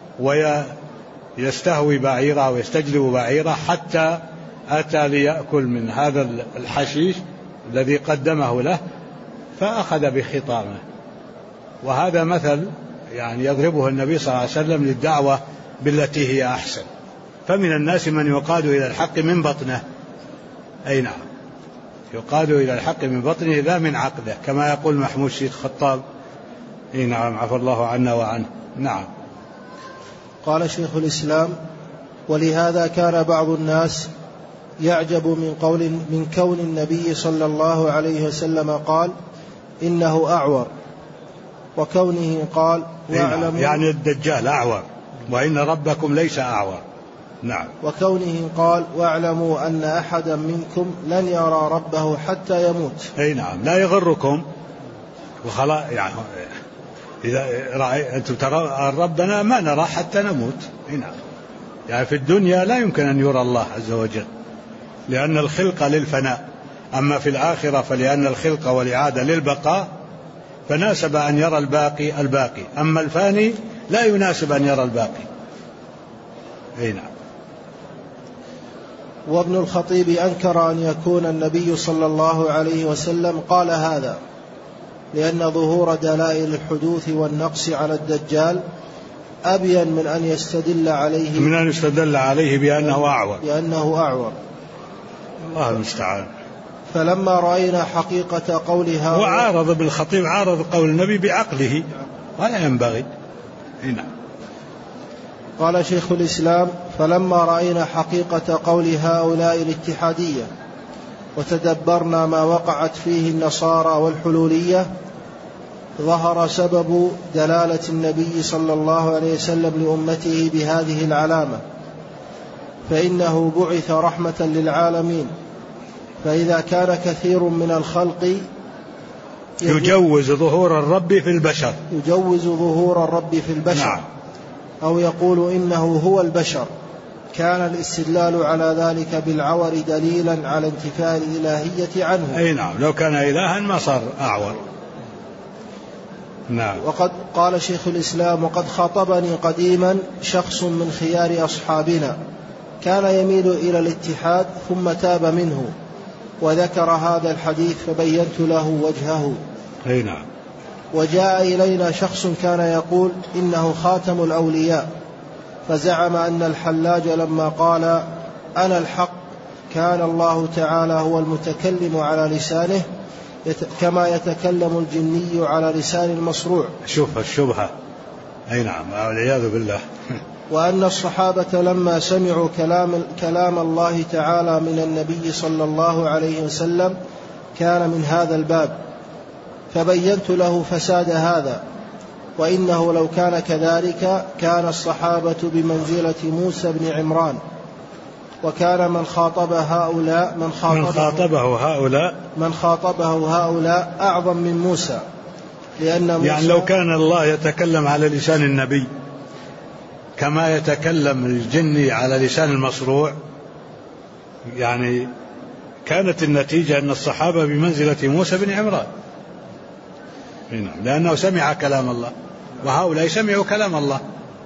Speaker 1: ويستهوي بعيره ويستجلب بعيره حتى أتى ليأكل من هذا الحشيش الذي قدمه له فأخذ بخطامه. وهذا مثل يعني يضربه النبي صلى الله عليه وسلم للدعوة بالتي هي أحسن. فمن الناس من يقاد إلى الحق من بطنه، أي نعم، يقاد إلى الحق من بطنه لا من عقله، كما يقول محمود شيخ خطاب. أي نعم، عفى الله عنا وعنه. نعم.
Speaker 3: قال شيخ الإسلام: ولهذا كان بعض الناس يعجب من كون النبي صلى الله عليه وسلم قال: إنه أعور، وكونه قال: واعلموا،
Speaker 1: يعني الدجال أعور، وإن ربكم ليس أعور. نعم.
Speaker 3: وكونه قال: واعلموا أن أحدا منكم لن يرى ربه حتى يموت.
Speaker 1: أي نعم، لا يغركم وخلاص، يعني إذا أنتم ترى ربنا ما نرى حتى نموت. أي نعم، يعني في الدنيا لا يمكن أن يرى الله عز وجل لأن الخلق للفناء، أما في الآخرة فلأن الخلق والإعادة للبقاء، فناسب أن يرى الباقي، أما الفاني لا يناسب أن يرى الباقي. أي نعم.
Speaker 3: وابن الخطيب أنكر أن يكون النبي صلى الله عليه وسلم قال هذا، لأن ظهور دلائل الحدوث والنقص على الدجال أبين من أن يستدل عليه بأنه أعور.
Speaker 1: الله المستعان.
Speaker 3: فلما رأينا حقيقة قولها،
Speaker 1: وعارض بالخطيب، عارض قول النبي بعقله ولا ينبغي. هنا
Speaker 3: قال شيخ الإسلام: فلما رأينا حقيقة قول هؤلاء الاتحادية وتدبرنا ما وقعت فيه النصارى والحلولية، ظهر سبب دلالة النبي صلى الله عليه وسلم لأمته بهذه العلامة، فإنه بعث رحمة للعالمين. فإذا كان كثير من الخلق
Speaker 1: يجوز ظهور الرب في البشر
Speaker 3: نعم. أو يقول إنه هو البشر، كان الاستدلال على ذلك بالعور دليلا على انتفاء الإلهية عنه.
Speaker 1: أي نعم، لو كان إلها ما صار أعور. نعم.
Speaker 3: وقد قال شيخ الإسلام: وقد خاطبني قديما شخص من خيار أصحابنا كان يميل إلى الاتحاد ثم تاب منه، وذكر هذا الحديث فبينت له وجهه.
Speaker 1: أي نعم.
Speaker 3: وجاء إلينا شخص كان يقول إنه خاتم الأولياء، فزعم أن الحلاج لما قال أنا الحق كان الله تعالى هو المتكلم على لسانه كما يتكلم الجني على لسان المصروع.
Speaker 1: شوف الشبهة. أي نعم، والعياذ بالله.
Speaker 3: وأن الصحابة لما سمعوا كلام الله تعالى من النبي صلى الله عليه وسلم كان من هذا الباب، فبينت له فساد هذا، وإنه لو كان كذلك كان الصحابة بمنزلة موسى بن عمران، وكان من خاطبه هؤلاء أعظم من موسى، لأن موسى
Speaker 1: يعني لو كان الله يتكلم على لسان النبي كما يتكلم الجني على لسان المصروع، يعني كانت النتيجة أن الصحابة بمنزلة موسى بن عمران، لأنه سمع كلام الله وهؤلاء سمعوا كلام الله.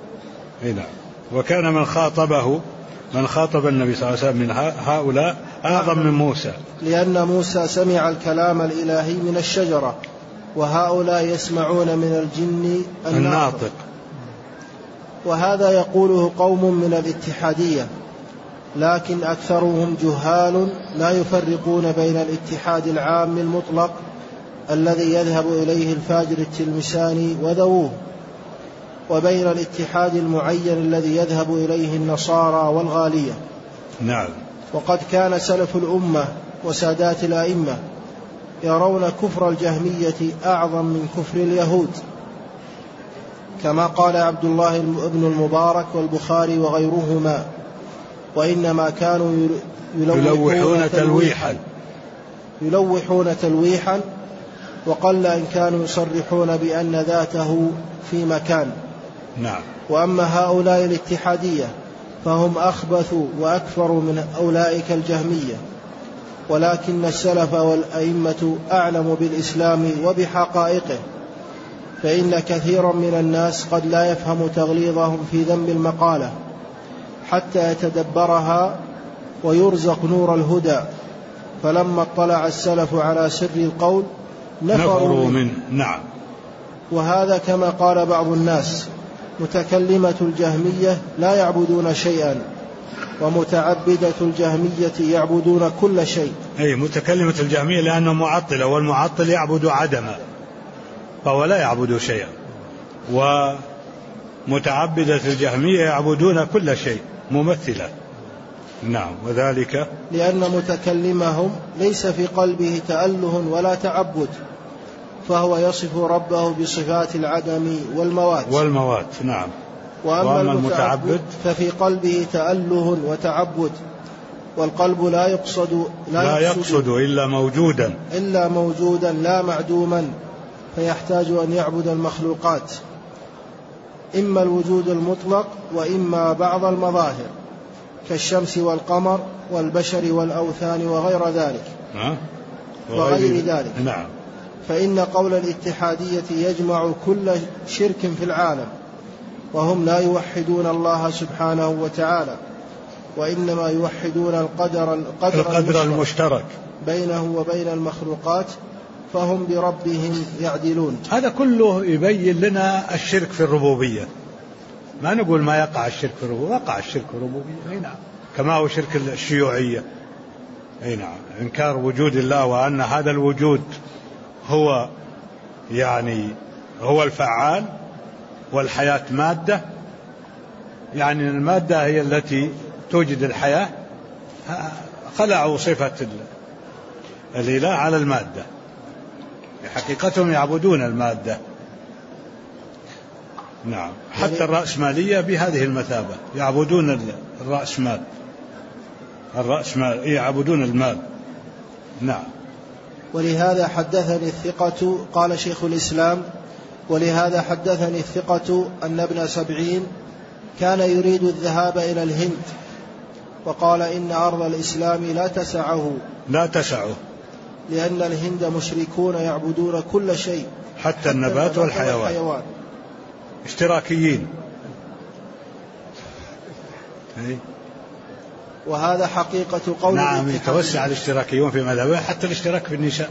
Speaker 1: وكان من خاطب النبي صلى الله عليه وسلم من هؤلاء أعظم من موسى،
Speaker 3: لأن موسى سمع الكلام الإلهي من الشجرة، وهؤلاء يسمعون من الجن الناطق. وهذا يقوله قوم من الاتحادية، لكن أكثرهم جهال لا يفرقون بين الاتحاد العام المطلق الذي يذهب إليه الفاجر التلمساني وذووه، وبين الاتحاد المعين الذي يذهب إليه النصارى والغالية.
Speaker 1: نعم.
Speaker 3: وقد كان سلف الأمة وسادات الأئمة يرون كفر الجهمية أعظم من كفر اليهود، كما قال عبد الله بن المبارك والبخاري وغيرهما: وإنما كانوا يلوحون تلويحا وقل إن كانوا يصرحون بأن ذاته في مكان.
Speaker 1: نعم.
Speaker 3: وأما هؤلاء الاتحادية فهم أخبث وأكفر من أولئك الجهمية، ولكن السلف والأئمة أعلم بالإسلام وبحقائقه، فإن كثيرا من الناس قد لا يفهم تغليظهم في ذم المقالة حتى يتدبرها ويرزق نور الهدى، فلما اطلع السلف على سر القول نفروا منه.
Speaker 1: نعم.
Speaker 3: وهذا كما قال بعض الناس: متكلمة الجهمية لا يعبدون شيئا، ومتعبدة الجهمية يعبدون كل شيء.
Speaker 1: أي متكلمة الجهمية لأنه معطلة، والمعطل يعبد عدما فهو لا يعبد شيئا، ومتعبدة الجهمية يعبدون كل شيء ممثلة. نعم. وذلك
Speaker 3: لأن متكلمهم ليس في قلبه تأله ولا تعبد، فهو يصف ربه بصفات العدم والموات.
Speaker 1: نعم.
Speaker 3: وأما المتعبد ففي قلبه تأله وتعبد، والقلب لا يقصد إلا موجودا لا معدوما، فيحتاج أن يعبد المخلوقات، إما الوجود المطلق وإما بعض المظاهر كالشمس والقمر والبشر والأوثان وغير ذلك.
Speaker 1: نعم.
Speaker 3: فإن قول الاتحادية يجمع كل شرك في العالم، وهم لا يوحدون الله سبحانه وتعالى، وإنما يوحدون القدر المشترك بينه وبين المخلوقات، فهم بربهم يعدلون.
Speaker 1: هذا كله يبين لنا الشرك في الربوبية. ما نقول ما يقع الشرك في الربوبية، وقع الشرك في الربوبية. أي نعم. كما هو شرك الشيوعية. أي نعم. إنكار وجود الله، وأن هذا الوجود هو هو الفعال، والحياة مادة، يعني المادة هي التي توجد الحياة. خلعوا صفة الإله على المادة، حقيقتهم يعبدون المادة. نعم. حتى الرأسمالية بهذه المثابة، يعبدون الرأسمال يعبدون المال. نعم.
Speaker 3: ولهذا حدثني الثقة، قال شيخ الإسلام: ولهذا حدثني الثقة أن ابن 70 كان يريد الذهاب إلى الهند، وقال إن أرض الإسلام لا تسعه لأن الهند مشركون يعبدون كل شيء
Speaker 1: حتى النبات والحيوان اشتراكيين.
Speaker 3: وهذا حقيقة قول
Speaker 1: نعم. يتوسع الاشتراكيون في مذهبه حتى الاشتراك في النساء.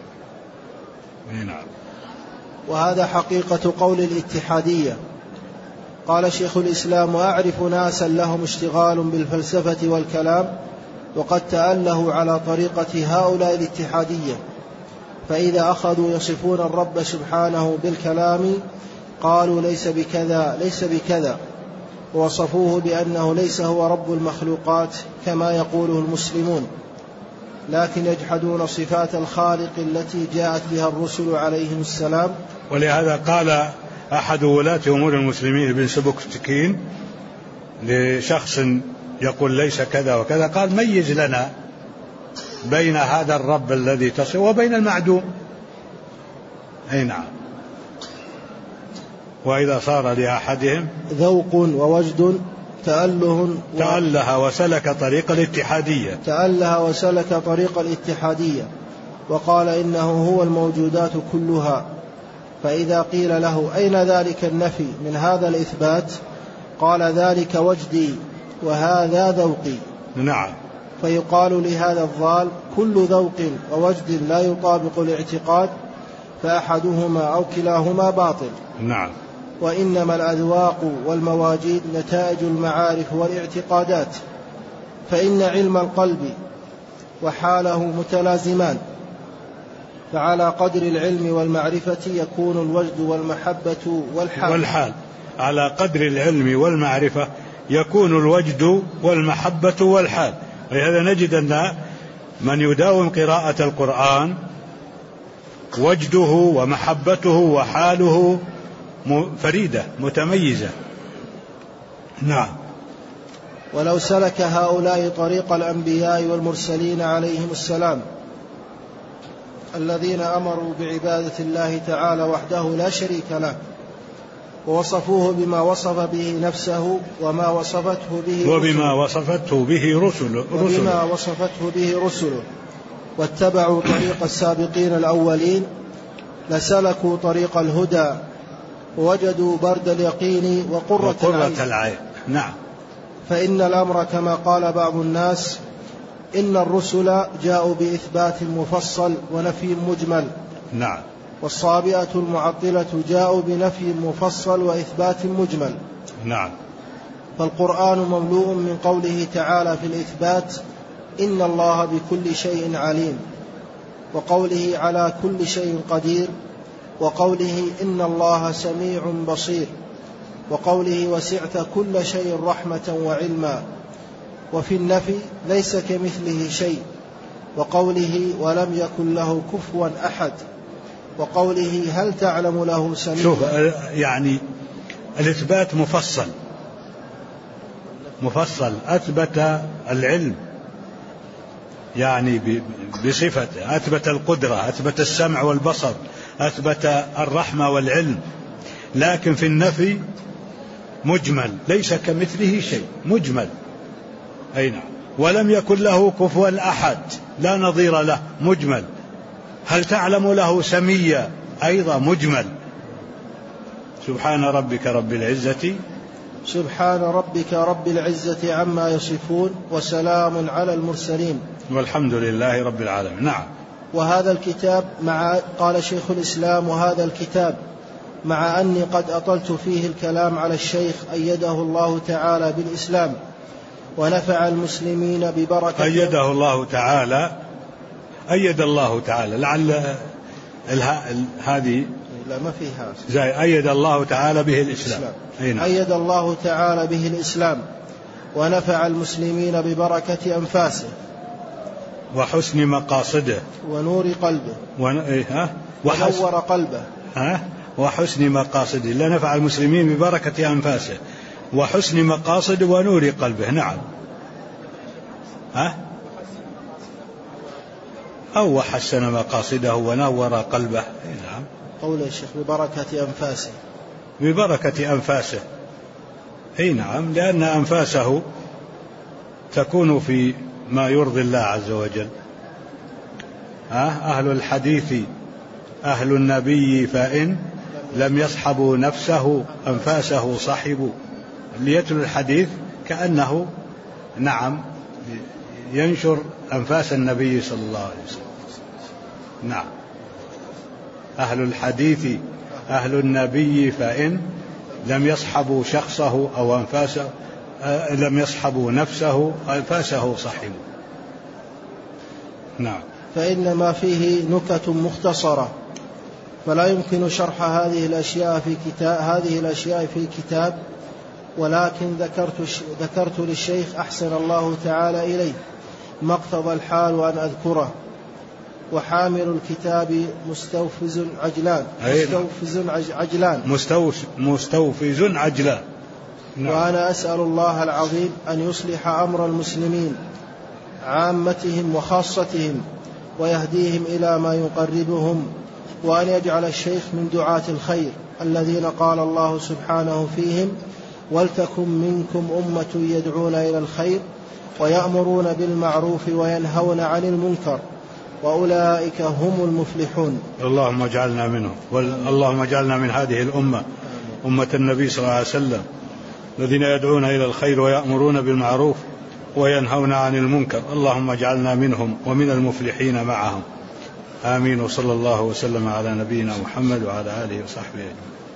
Speaker 1: نعم.
Speaker 3: وهذا حقيقة قول الاتحادية. قال شيخ الإسلام: وأعرف ناسا لهم اشتغال بالفلسفة والكلام، وقد تأله على طريقة هؤلاء الاتحادية، فإذا أخذوا يصفون الرب سبحانه بالكلام قالوا ليس بكذا، ووصفوه بأنه ليس هو رب المخلوقات كما يقوله المسلمون، لكن يجحدون صفات الخالق التي جاءت بها الرسل عليهم السلام.
Speaker 1: ولهذا قال أحد ولاة أمور المسلمين ابن سبكتكين لشخص يقول ليس كذا وكذا، قال: ميز لنا بين هذا الرب الذي تصف وبين المعدوم. أي نعم. وإذا صار لأحدهم
Speaker 3: ذوق ووجد تأله
Speaker 1: وسلك طريق الاتحادية، وقال إنه هو الموجودات كلها. فإذا قيل له: أين ذلك النفي من هذا الإثبات؟ قال: ذلك وجدي وهذا ذوقي. نعم.
Speaker 3: فيقال لهذا الضال: كل ذوق ووجد لا يطابق الاعتقاد، فأحدهما أو كلاهما باطل.
Speaker 1: نعم.
Speaker 3: وإنما الأذواق والمواجيد نتائج المعارف والاعتقادات، فإن علم القلب وحاله متلازمان، فعلى قدر العلم والمعرفة يكون الوجد والمحبة والحال.
Speaker 1: على قدر العلم والمعرفة يكون الوجد والمحبة والحال. ولهذا نجد أن من يداوم قراءة القرآن وجده ومحبته وحاله فريدة متميزة. نعم.
Speaker 3: ولو سلك هؤلاء طريق الأنبياء والمرسلين عليهم السلام الذين أمروا بعبادة الله تعالى وحده لا شريك له، ووصفوه بما وصف به نفسه وبما وصفته به رسله واتبعوا طريق السابقين الأولين لسلكوا طريق الهدى ووجدوا برد اليقين وقرة العين.
Speaker 1: نعم.
Speaker 3: فإن الأمر كما قال بعض الناس إن الرسل جاءوا بإثبات مفصل ونفي مجمل.
Speaker 1: نعم.
Speaker 3: والصابئة المعطلة جاءوا بنفي مفصل وإثبات مجمل.
Speaker 1: نعم.
Speaker 3: فالقرآن مملوء من قوله تعالى في الإثبات إن الله بكل شيء عليم، وقوله على كل شيء قدير، وقوله إن الله سميع بصير، وقوله وسعت كل شيء رحمة وعلما. وفي النفي ليس كمثله شيء، وقوله ولم يكن له كفوا أحد، وقوله هل تعلم له سميع.
Speaker 1: شوف يعني الإثبات مفصل أثبت العلم يعني بصفته، أثبت القدرة، أثبت السمع والبصر، أثبت الرحمة والعلم. لكن في النفي مجمل ليس كمثله شيء، مجمل. أي نعم. ولم يكن له كفوا أحد لا نظير له، مجمل. هل تعلم له سميا، أيضا مجمل. سبحان ربك رب العزة
Speaker 3: عما يصفون وسلام على المرسلين
Speaker 1: والحمد لله رب العالمين. نعم.
Speaker 3: وهذا الكتاب قال شيخ الإسلام وهذا الكتاب مع أني قد أطلت فيه الكلام على الشيخ أيده الله تعالى بالإسلام ونفع المسلمين ببركة.
Speaker 1: أيد الله تعالى لعل هذه
Speaker 3: لا ما فيها
Speaker 1: زي أيد الله تعالى به الإسلام.
Speaker 3: أيد الله تعالى به الإسلام ونفع المسلمين ببركة أنفاسه
Speaker 1: وحسن مقاصده
Speaker 3: ونور قلبه ونور قلبه
Speaker 1: وحسن مقاصده. لا نفع المسلمين ببركة أنفاسه وحسن مقاصده ونور قلبه. نعم. أو وحسن مقاصده ونور قلبه. نعم.
Speaker 3: قول الشيخ
Speaker 1: ببركة أنفاسه. أي نعم، لأن أنفاسه تكون في ما يرضي الله عز وجل. أهل الحديث أهل النبي فإن لم يصحبوا نفسه أنفاسه صحبوا. اللي يتلو الحديث كأنه نعم ينشر أنفاس النبي صلى الله عليه وسلم. نعم. أهل الحديث أهل النبي فإن لم يصحبوا شخصه أو أنفاسه لم يصحبوا نفسه أنفاسه صحبوا. نعم.
Speaker 3: فإنما فيه نكت مختصرة فلا يمكن شرح هذه الأشياء في كتاب، ولكن ذكرت للشيخ أحسن الله تعالى إليه ما اقتضى الحال وأن أذكره. وحامل الكتاب مستوفز عجلان. نعم. وأنا أسأل الله العظيم أن يصلح أمر المسلمين عامتهم وخاصتهم ويهديهم إلى ما يقربهم، وأن يجعل الشيخ من دعاة الخير الذين قال الله سبحانه فيهم ولتكن منكم أمة يدعون إلى الخير ويأمرون بالمعروف وينهون عن المنكر وأولئك هم المفلحون.
Speaker 1: اللهم اجعلنا منهم، اللهم اجعلنا من هذه الأمة، أمة النبي صلى الله عليه وسلم، الذين يدعون إلى الخير ويأمرون بالمعروف وينهون عن المنكر. اللهم اجعلنا منهم ومن المفلحين معهم. آمين. وصلى الله وسلم على نبينا محمد وعلى آله وصحبه أجمعين.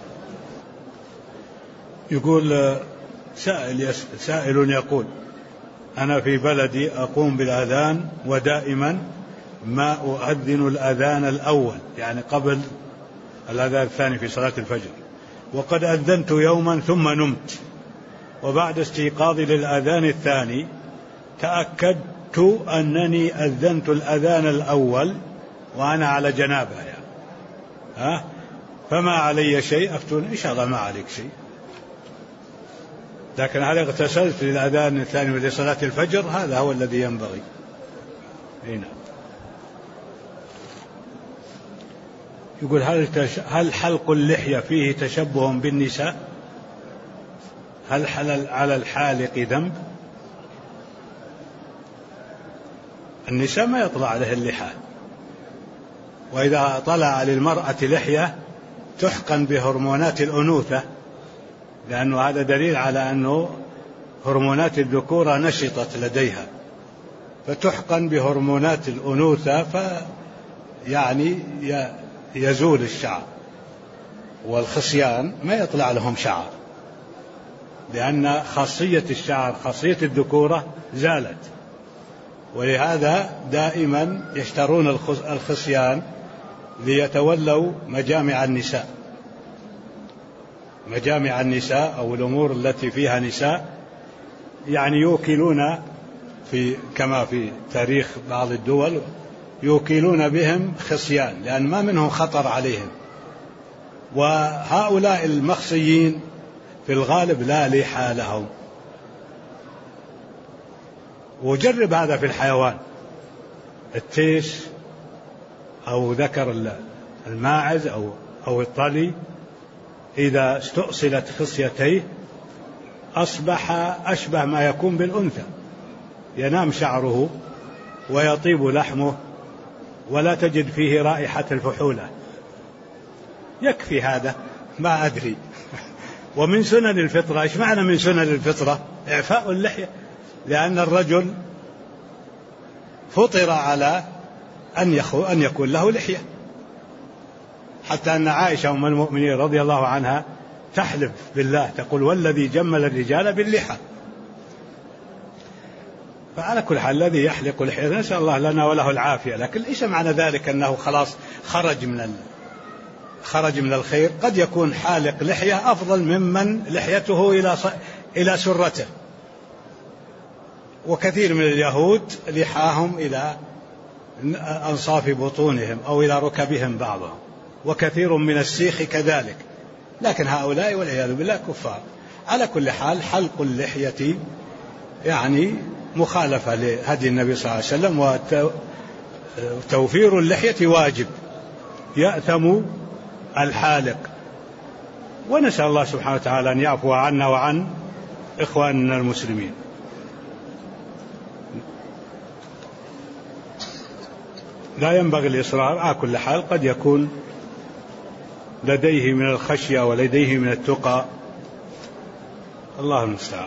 Speaker 1: يقول سائل يقول: أنا في بلدي أقوم بالأذان ودائما ما أؤذن الأذان الأول، يعني قبل الأذان الثاني في صلاة الفجر، وقد أذنت يوما ثم نمت، وبعد استيقاظي للأذان الثاني تأكدت أنني أذنت الأذان الأول وأنا على جنابة يعني. فما علي شيء؟ أفتون إن شاء الله ما عليك شيء، لكن هل اغتسلت للأذان الثاني لصلاة الفجر؟ هذا هو الذي ينبغي. هنا يقول هل حلق اللحية فيه تشبه بالنساء؟ هل على الحالق ذنب؟ النساء ما يطلع عليه اللحى، وإذا طلع للمرأة لحية تحقن بهرمونات الأنوثة، لأنه هذا دليل على أنه هرمونات الذكورة نشطت لديها، فتحقن بهرمونات الأنوثة يعني يزول الشعر، والخصيان ما يطلع لهم شعر، لأن خاصية الشعر خاصية الذكورة زالت، ولهذا دائما يشترون الخصيان ليتولوا مجامع النساء أو الأمور التي فيها نساء، يعني يوكلون كما في تاريخ بعض الدول يوكلون بهم خصيان، لأن ما منهم خطر عليهم. وهؤلاء المخصيين في الغالب لا لحى لهم. وجرب هذا في الحيوان، التيس أو ذكر الماعز أو الطلي، إذا استؤصلت خصيتيه أصبح أشبه ما يكون بالأنثى، ينام شعره ويطيب لحمه ولا تجد فيه رائحة الفحولة. يكفي هذا، ما أدري. ومن سنن الفطرة، إيش معنى من سنن الفطرة؟ إعفاء اللحية، لأن الرجل فطر على أن يكون له لحية، حتى أن عائشة أم المؤمنين رضي الله عنها تحلف بالله تقول: والذي جمل الرجال باللحى. فعلى كل حال الذي يحلق لحية نسأل الله لنا وله العافية، لكن ليس معنى ذلك أنه خلاص خرج من الخير. قد يكون حالق لحية أفضل ممن لحيته إلى سرته، وكثير من اليهود لحاهم إلى أنصاف بطونهم أو إلى ركبهم بعضهم، وكثير من السيخ كذلك، لكن هؤلاء والعياذ بالله كفار. على كل حال حلق اللحية يعني مخالفة لهدي النبي صلى الله عليه وسلم، وتوفير اللحية واجب، يأثم الحالق. ونسأل الله سبحانه وتعالى أن يعفو عنا وعن إخواننا المسلمين. لا ينبغي الإصرار. على كل حال قد يكون لديه من الخشية ولديه من التقى، الله المستعان.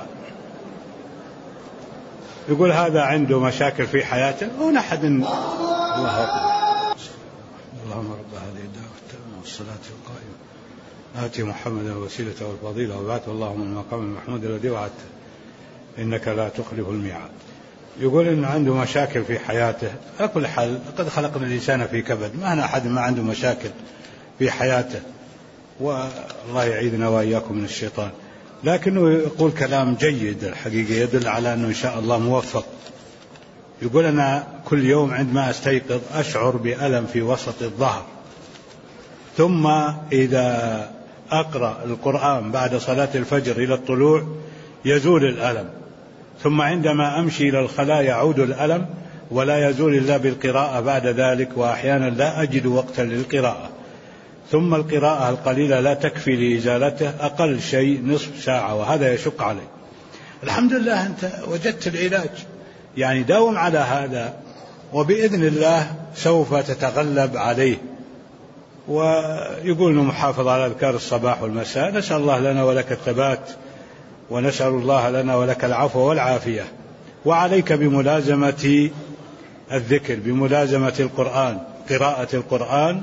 Speaker 1: يقول هذا عنده مشاكل في حياته، هنا أحد الله أكبر. اللهم رب هذه الدعوة التامة والصلاة القائمة آتي محمدا الوسيلة والفضيلة وبعثه اللهم المقام المحمود الذي وعدته إنك لا تخلف الميعاد. يقول إنه عنده مشاكل في حياته. على كل حال قد خلقنا الإنسان في كبد، ما هنا أحد ما عنده مشاكل في حياته، والله يعيذنا وإياكم من الشيطان. لكنه يقول كلام جيد الحقيقة، يدل على أنه إن شاء الله موفق. يقول أنا كل يوم عندما أستيقظ أشعر بألم في وسط الظهر، ثم إذا أقرأ القرآن بعد صلاة الفجر إلى الطلوع يزول الألم، ثم عندما أمشي إلى الخلاء يعود الألم ولا يزول إلا بالقراءة بعد ذلك، وأحيانا لا أجد وقتا للقراءة، ثم القراءة القليلة لا تكفي لإزالته، أقل شيء نصف ساعة، وهذا يشق علي. الحمد لله أنت وجدت العلاج، يعني داوم على هذا وبإذن الله سوف تتغلب عليه. ويقول محافظ على أذكار الصباح والمساء. نسأل الله لنا ولك الثبات، ونسأل الله لنا ولك العفو والعافية. وعليك بملازمة الذكر، بملازمة القرآن، قراءة القرآن،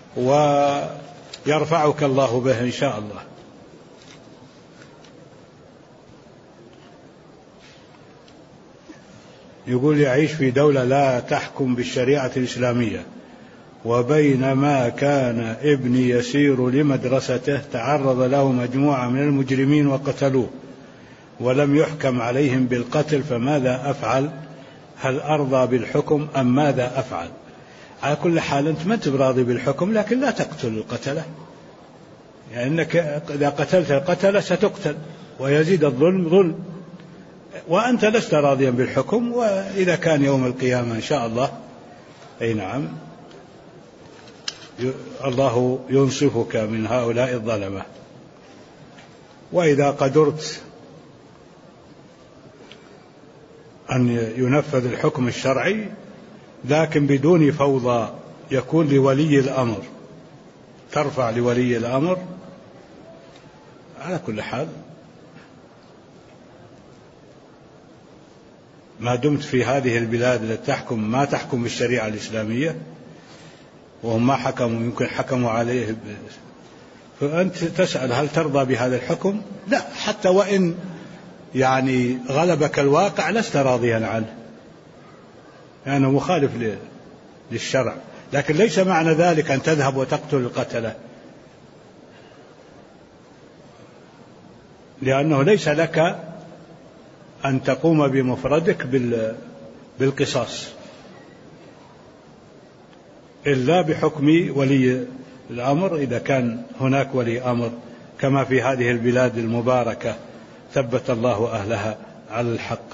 Speaker 1: ويرفعك الله به إن شاء الله. يقول يعيش في دولة لا تحكم بالشريعة الإسلامية، وبينما كان ابني يسير لمدرسته تعرض له مجموعة من المجرمين وقتلوه، ولم يحكم عليهم بالقتل، فماذا أفعل؟ هل أرضى بالحكم أم ماذا أفعل؟ على كل حال أنت ما تراضي بالحكم، لكن لا تقتل القتلة، يعني أنك إذا قتلت القتلة ستقتل، ويزيد الظلم ظلم، وأنت لست راضيا بالحكم. وإذا كان يوم القيامة إن شاء الله أي نعم الله ينصفك من هؤلاء الظلمة. وإذا قدرت أن ينفذ الحكم الشرعي لكن بدون فوضى، يكون لولي الأمر، ترفع لولي الأمر. على كل حال ما دمت في هذه البلاد التي تحكم ما تحكم بالشريعة الإسلامية، وهم ما حكموا، يمكن حكموا عليه، فأنت تسأل هل ترضى بهذا الحكم؟ لا، حتى وإن يعني غلبك الواقع لست راضيا عنه، يعني مخالف للشرع. لكن ليس معنى ذلك أن تذهب وتقتل القتلة، لأنه ليس لك أن تقوم بمفردك بالقصاص إلا بحكم ولي الأمر، إذا كان هناك ولي أمر كما في هذه البلاد المباركة ثبت الله أهلها على الحق.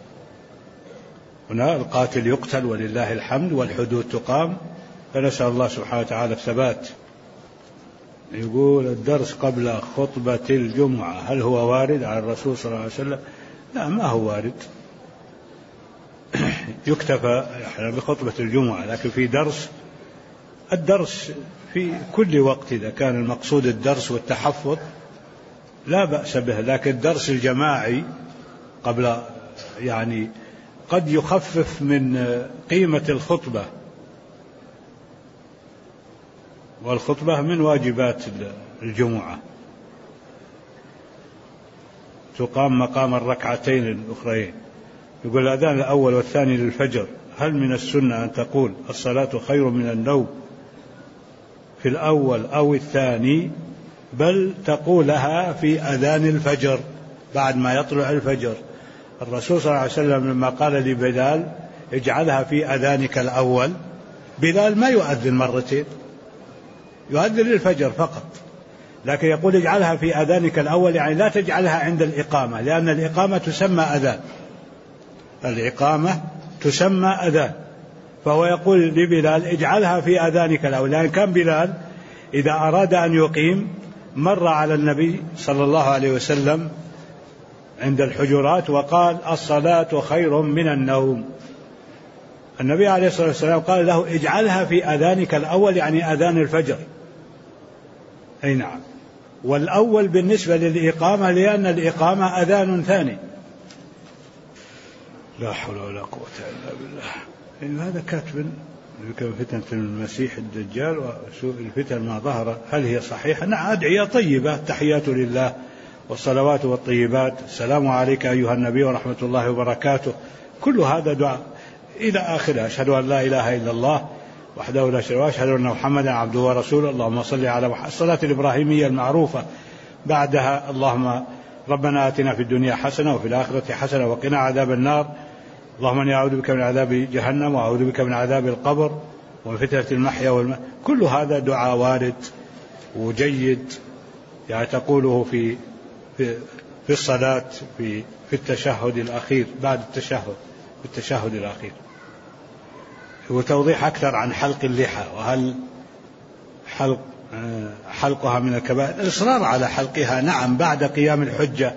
Speaker 1: هنا القاتل يقتل ولله الحمد، والحدود تقام، فنسأل الله سبحانه وتعالى الثبات. يقول الدرس قبل خطبة الجمعة هل هو وارد على الرسول صلى الله عليه وسلم؟ لا، ما هو وارد، يكتفى بخطبة الجمعة، لكن في الدرس في كل وقت إذا كان المقصود الدرس والتحفظ لا بأس به، لكن الدرس الجماعي قبل يعني قد يخفف من قيمة الخطبة، والخطبة من واجبات الجمعة، تقام مقام الركعتين الأخرين. يقول الأذان الأول والثاني للفجر، هل من السنة أن تقول الصلاة خير من النوم في الأول أو الثاني، بل تقولها في أذان الفجر بعد ما يطلع الفجر؟ الرسول صلى الله عليه وسلم لما قال لبلال اجعلها في أذانك الأول، بلال ما يؤذن مرتين، يؤذن للفجر فقط، لكن يقول اجعلها في أذانك الأول، يعني لا تجعلها عند الإقامة، لأن الإقامة تسمى أذان، الإقامة تسمى أذان، فهو يقول لبلال اجعلها في أذانك الأول، لأن كان بلال إذا أراد أن يقيم مر على النبي صلى الله عليه وسلم عند الحجرات وقال الصلاة خير من النوم، النبي عليه الصلاة والسلام قال له اجعلها في أذانك الأول، يعني أذان الفجر. أي نعم، والأول بالنسبة للإقامة، لأن الإقامة أذان ثاني. لا حول ولا قوة إلا بالله. هذا كاتب فتنة المسيح الدجال وسوء الفتن ما ظهر، هل هي صحيحة؟ نعم، أدعية طيبة، تحيات لله والصلوات والطيبات، السلام عليك أيها النبي ورحمة الله وبركاته، كل هذا دعاء إلى آخره. أشهد أن لا إله إلا الله وحده لا شريك له، وأشهد أن محمدا عبده ورسوله، اللهم صل على محمد، الصلاة الإبراهيمية المعروفة، بعدها اللهم ربنا آتنا في الدنيا حسنة وفي الآخرة حسنة وقنا عذاب النار، اللهم إني أعوذ بك من عذاب جهنم وأعوذ بك من عذاب القبر ومن فتنة المحيا والممات. كل هذا دعاء وارد وجيد، يعني تقوله في الصلاة في التشهد الأخير، بعد التشهد في التشهد الأخير. وتوضيح أكثر عن حلق اللحى، وهل حلقها من الكبائر؟ الإصرار على حلقها نعم بعد قيام الحجة،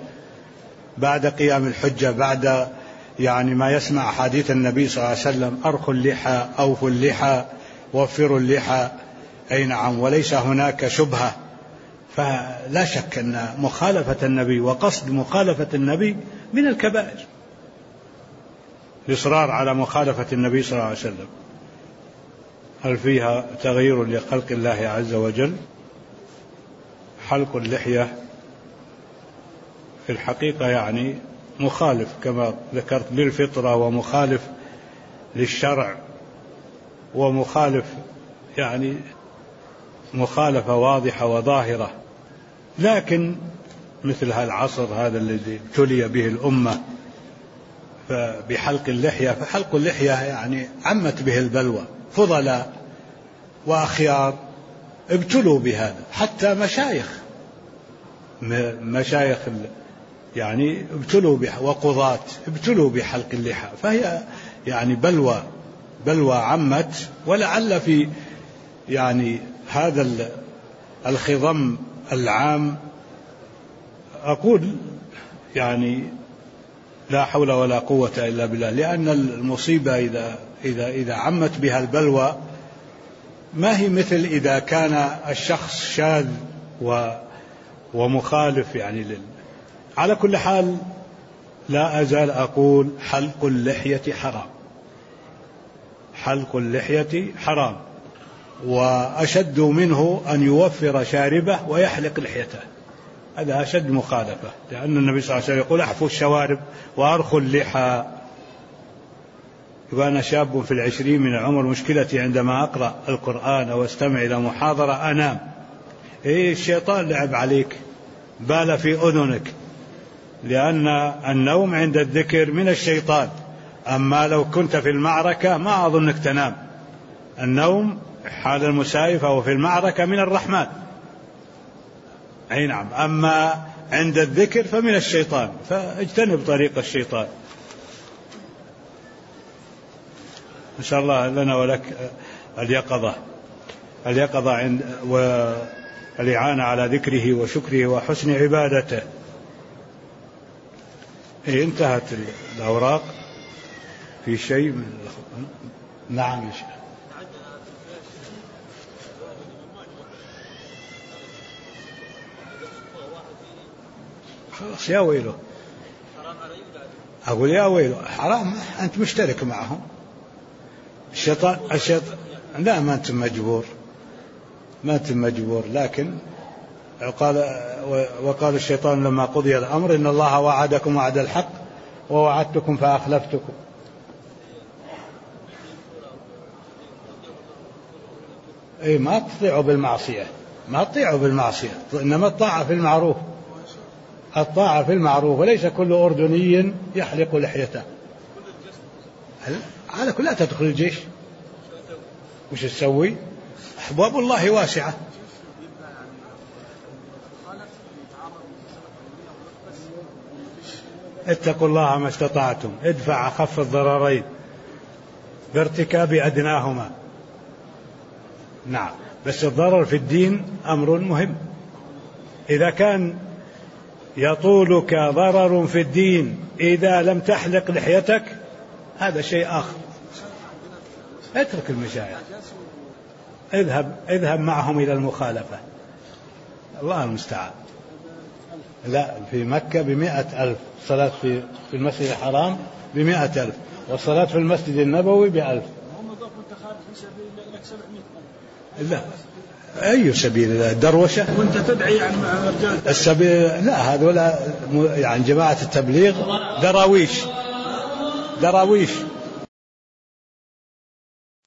Speaker 1: بعد يعني ما يسمع حديث النبي صلى الله عليه وسلم أرخوا اللحى، أوفوا اللحى، وفروا اللحى. أي نعم، وليس هناك شبهة، فلا شك أن مخالفة النبي وقصد مخالفة النبي من الكبائر، الإصرار على مخالفة النبي صلى الله عليه وسلم. هل فيها تغيير لخلق الله عز وجل؟ حلق اللحية في الحقيقة يعني مخالف كما ذكرت للفطرة، ومخالف للشرع، ومخالف يعني مخالفة واضحة وظاهرة. لكن مثل هالعصر هذا الذي ابتلي به الأمة بحلق اللحية، فحلق اللحية يعني عمت به البلوى، فضلاء وأخيار ابتلوا بهذا، حتى مشايخ يعني ابتلوا بها، وقضاة ابتلوا بحلق اللحى، فهي يعني بلوى عمت. ولعل في يعني هذا الخضم العام أقول يعني لا حول ولا قوة إلا بالله، لأن المصيبة إذا عمت بها البلوى ما هي مثل إذا كان الشخص شاذ ومخالف يعني على كل حال لا أزال أقول حلق اللحية حرام، حلق اللحية حرام، وأشد منه أن يوفر شاربه ويحلق لحيته، هذا أشد مخالفة، لأن النبي صلى الله عليه وسلم يقول أحفوا الشوارب وأرخوا اللحى. وأنا شاب في 20 من العمر، مشكلتي عندما أقرأ القرآن أو أستمع إلى محاضرة أنام. الشيطان لعب عليك، بال في أذنك، لأن النوم عند الذكر من الشيطان، أما لو كنت في المعركة ما أظنك تنام. النوم حال المسايفة وفي المعركة من الرحمن، أي نعم، أما عند الذكر فمن الشيطان، فاجتنب طريق الشيطان. إن شاء الله لنا ولك اليقظة والإعانة على ذكره وشكره وحسن عبادته. انتهت الأوراق في شيء من نعم يا شيخ. خلاص يا ويله، أقول يا ويله حرام، أنت مشترك معهم. الشيطان لا، ما أنت مجبور، لكن وقال الشيطان لما قضي الأمر إن الله وعدكم وعد الحق ووعدتكم فأخلفتكم. ما تطيعوا بالمعصية، إنما الطاعة في المعروف، وليس كل أردني يحلق لحيته. على كل لا تدخل الجيش، وش تسوي؟ أبواب الله واسعة. اتقوا الله ما استطعتم، ادفع أخف الضررين بارتكاب أدناهما. نعم، بس الضرر في الدين أمر مهم. إذا كان يطولك ضرر في الدين إذا لم تحلق لحيتك هذا شيء آخر. اترك المشايخ، اذهب معهم إلى المخالفة، الله المستعان. لا، في مكة 100,000 صلاة في المسجد الحرام 100,000، والصلاة في المسجد النبوي 1,000.
Speaker 4: هم ضافوا انت خارج في سبيل الله لك 700,000.
Speaker 1: لا، أي سبيل الله؟ دروشة
Speaker 4: وانت تدعي عن رجال
Speaker 1: السبيل؟ لا، هذولا يعني جماعة التبليغ دراويش.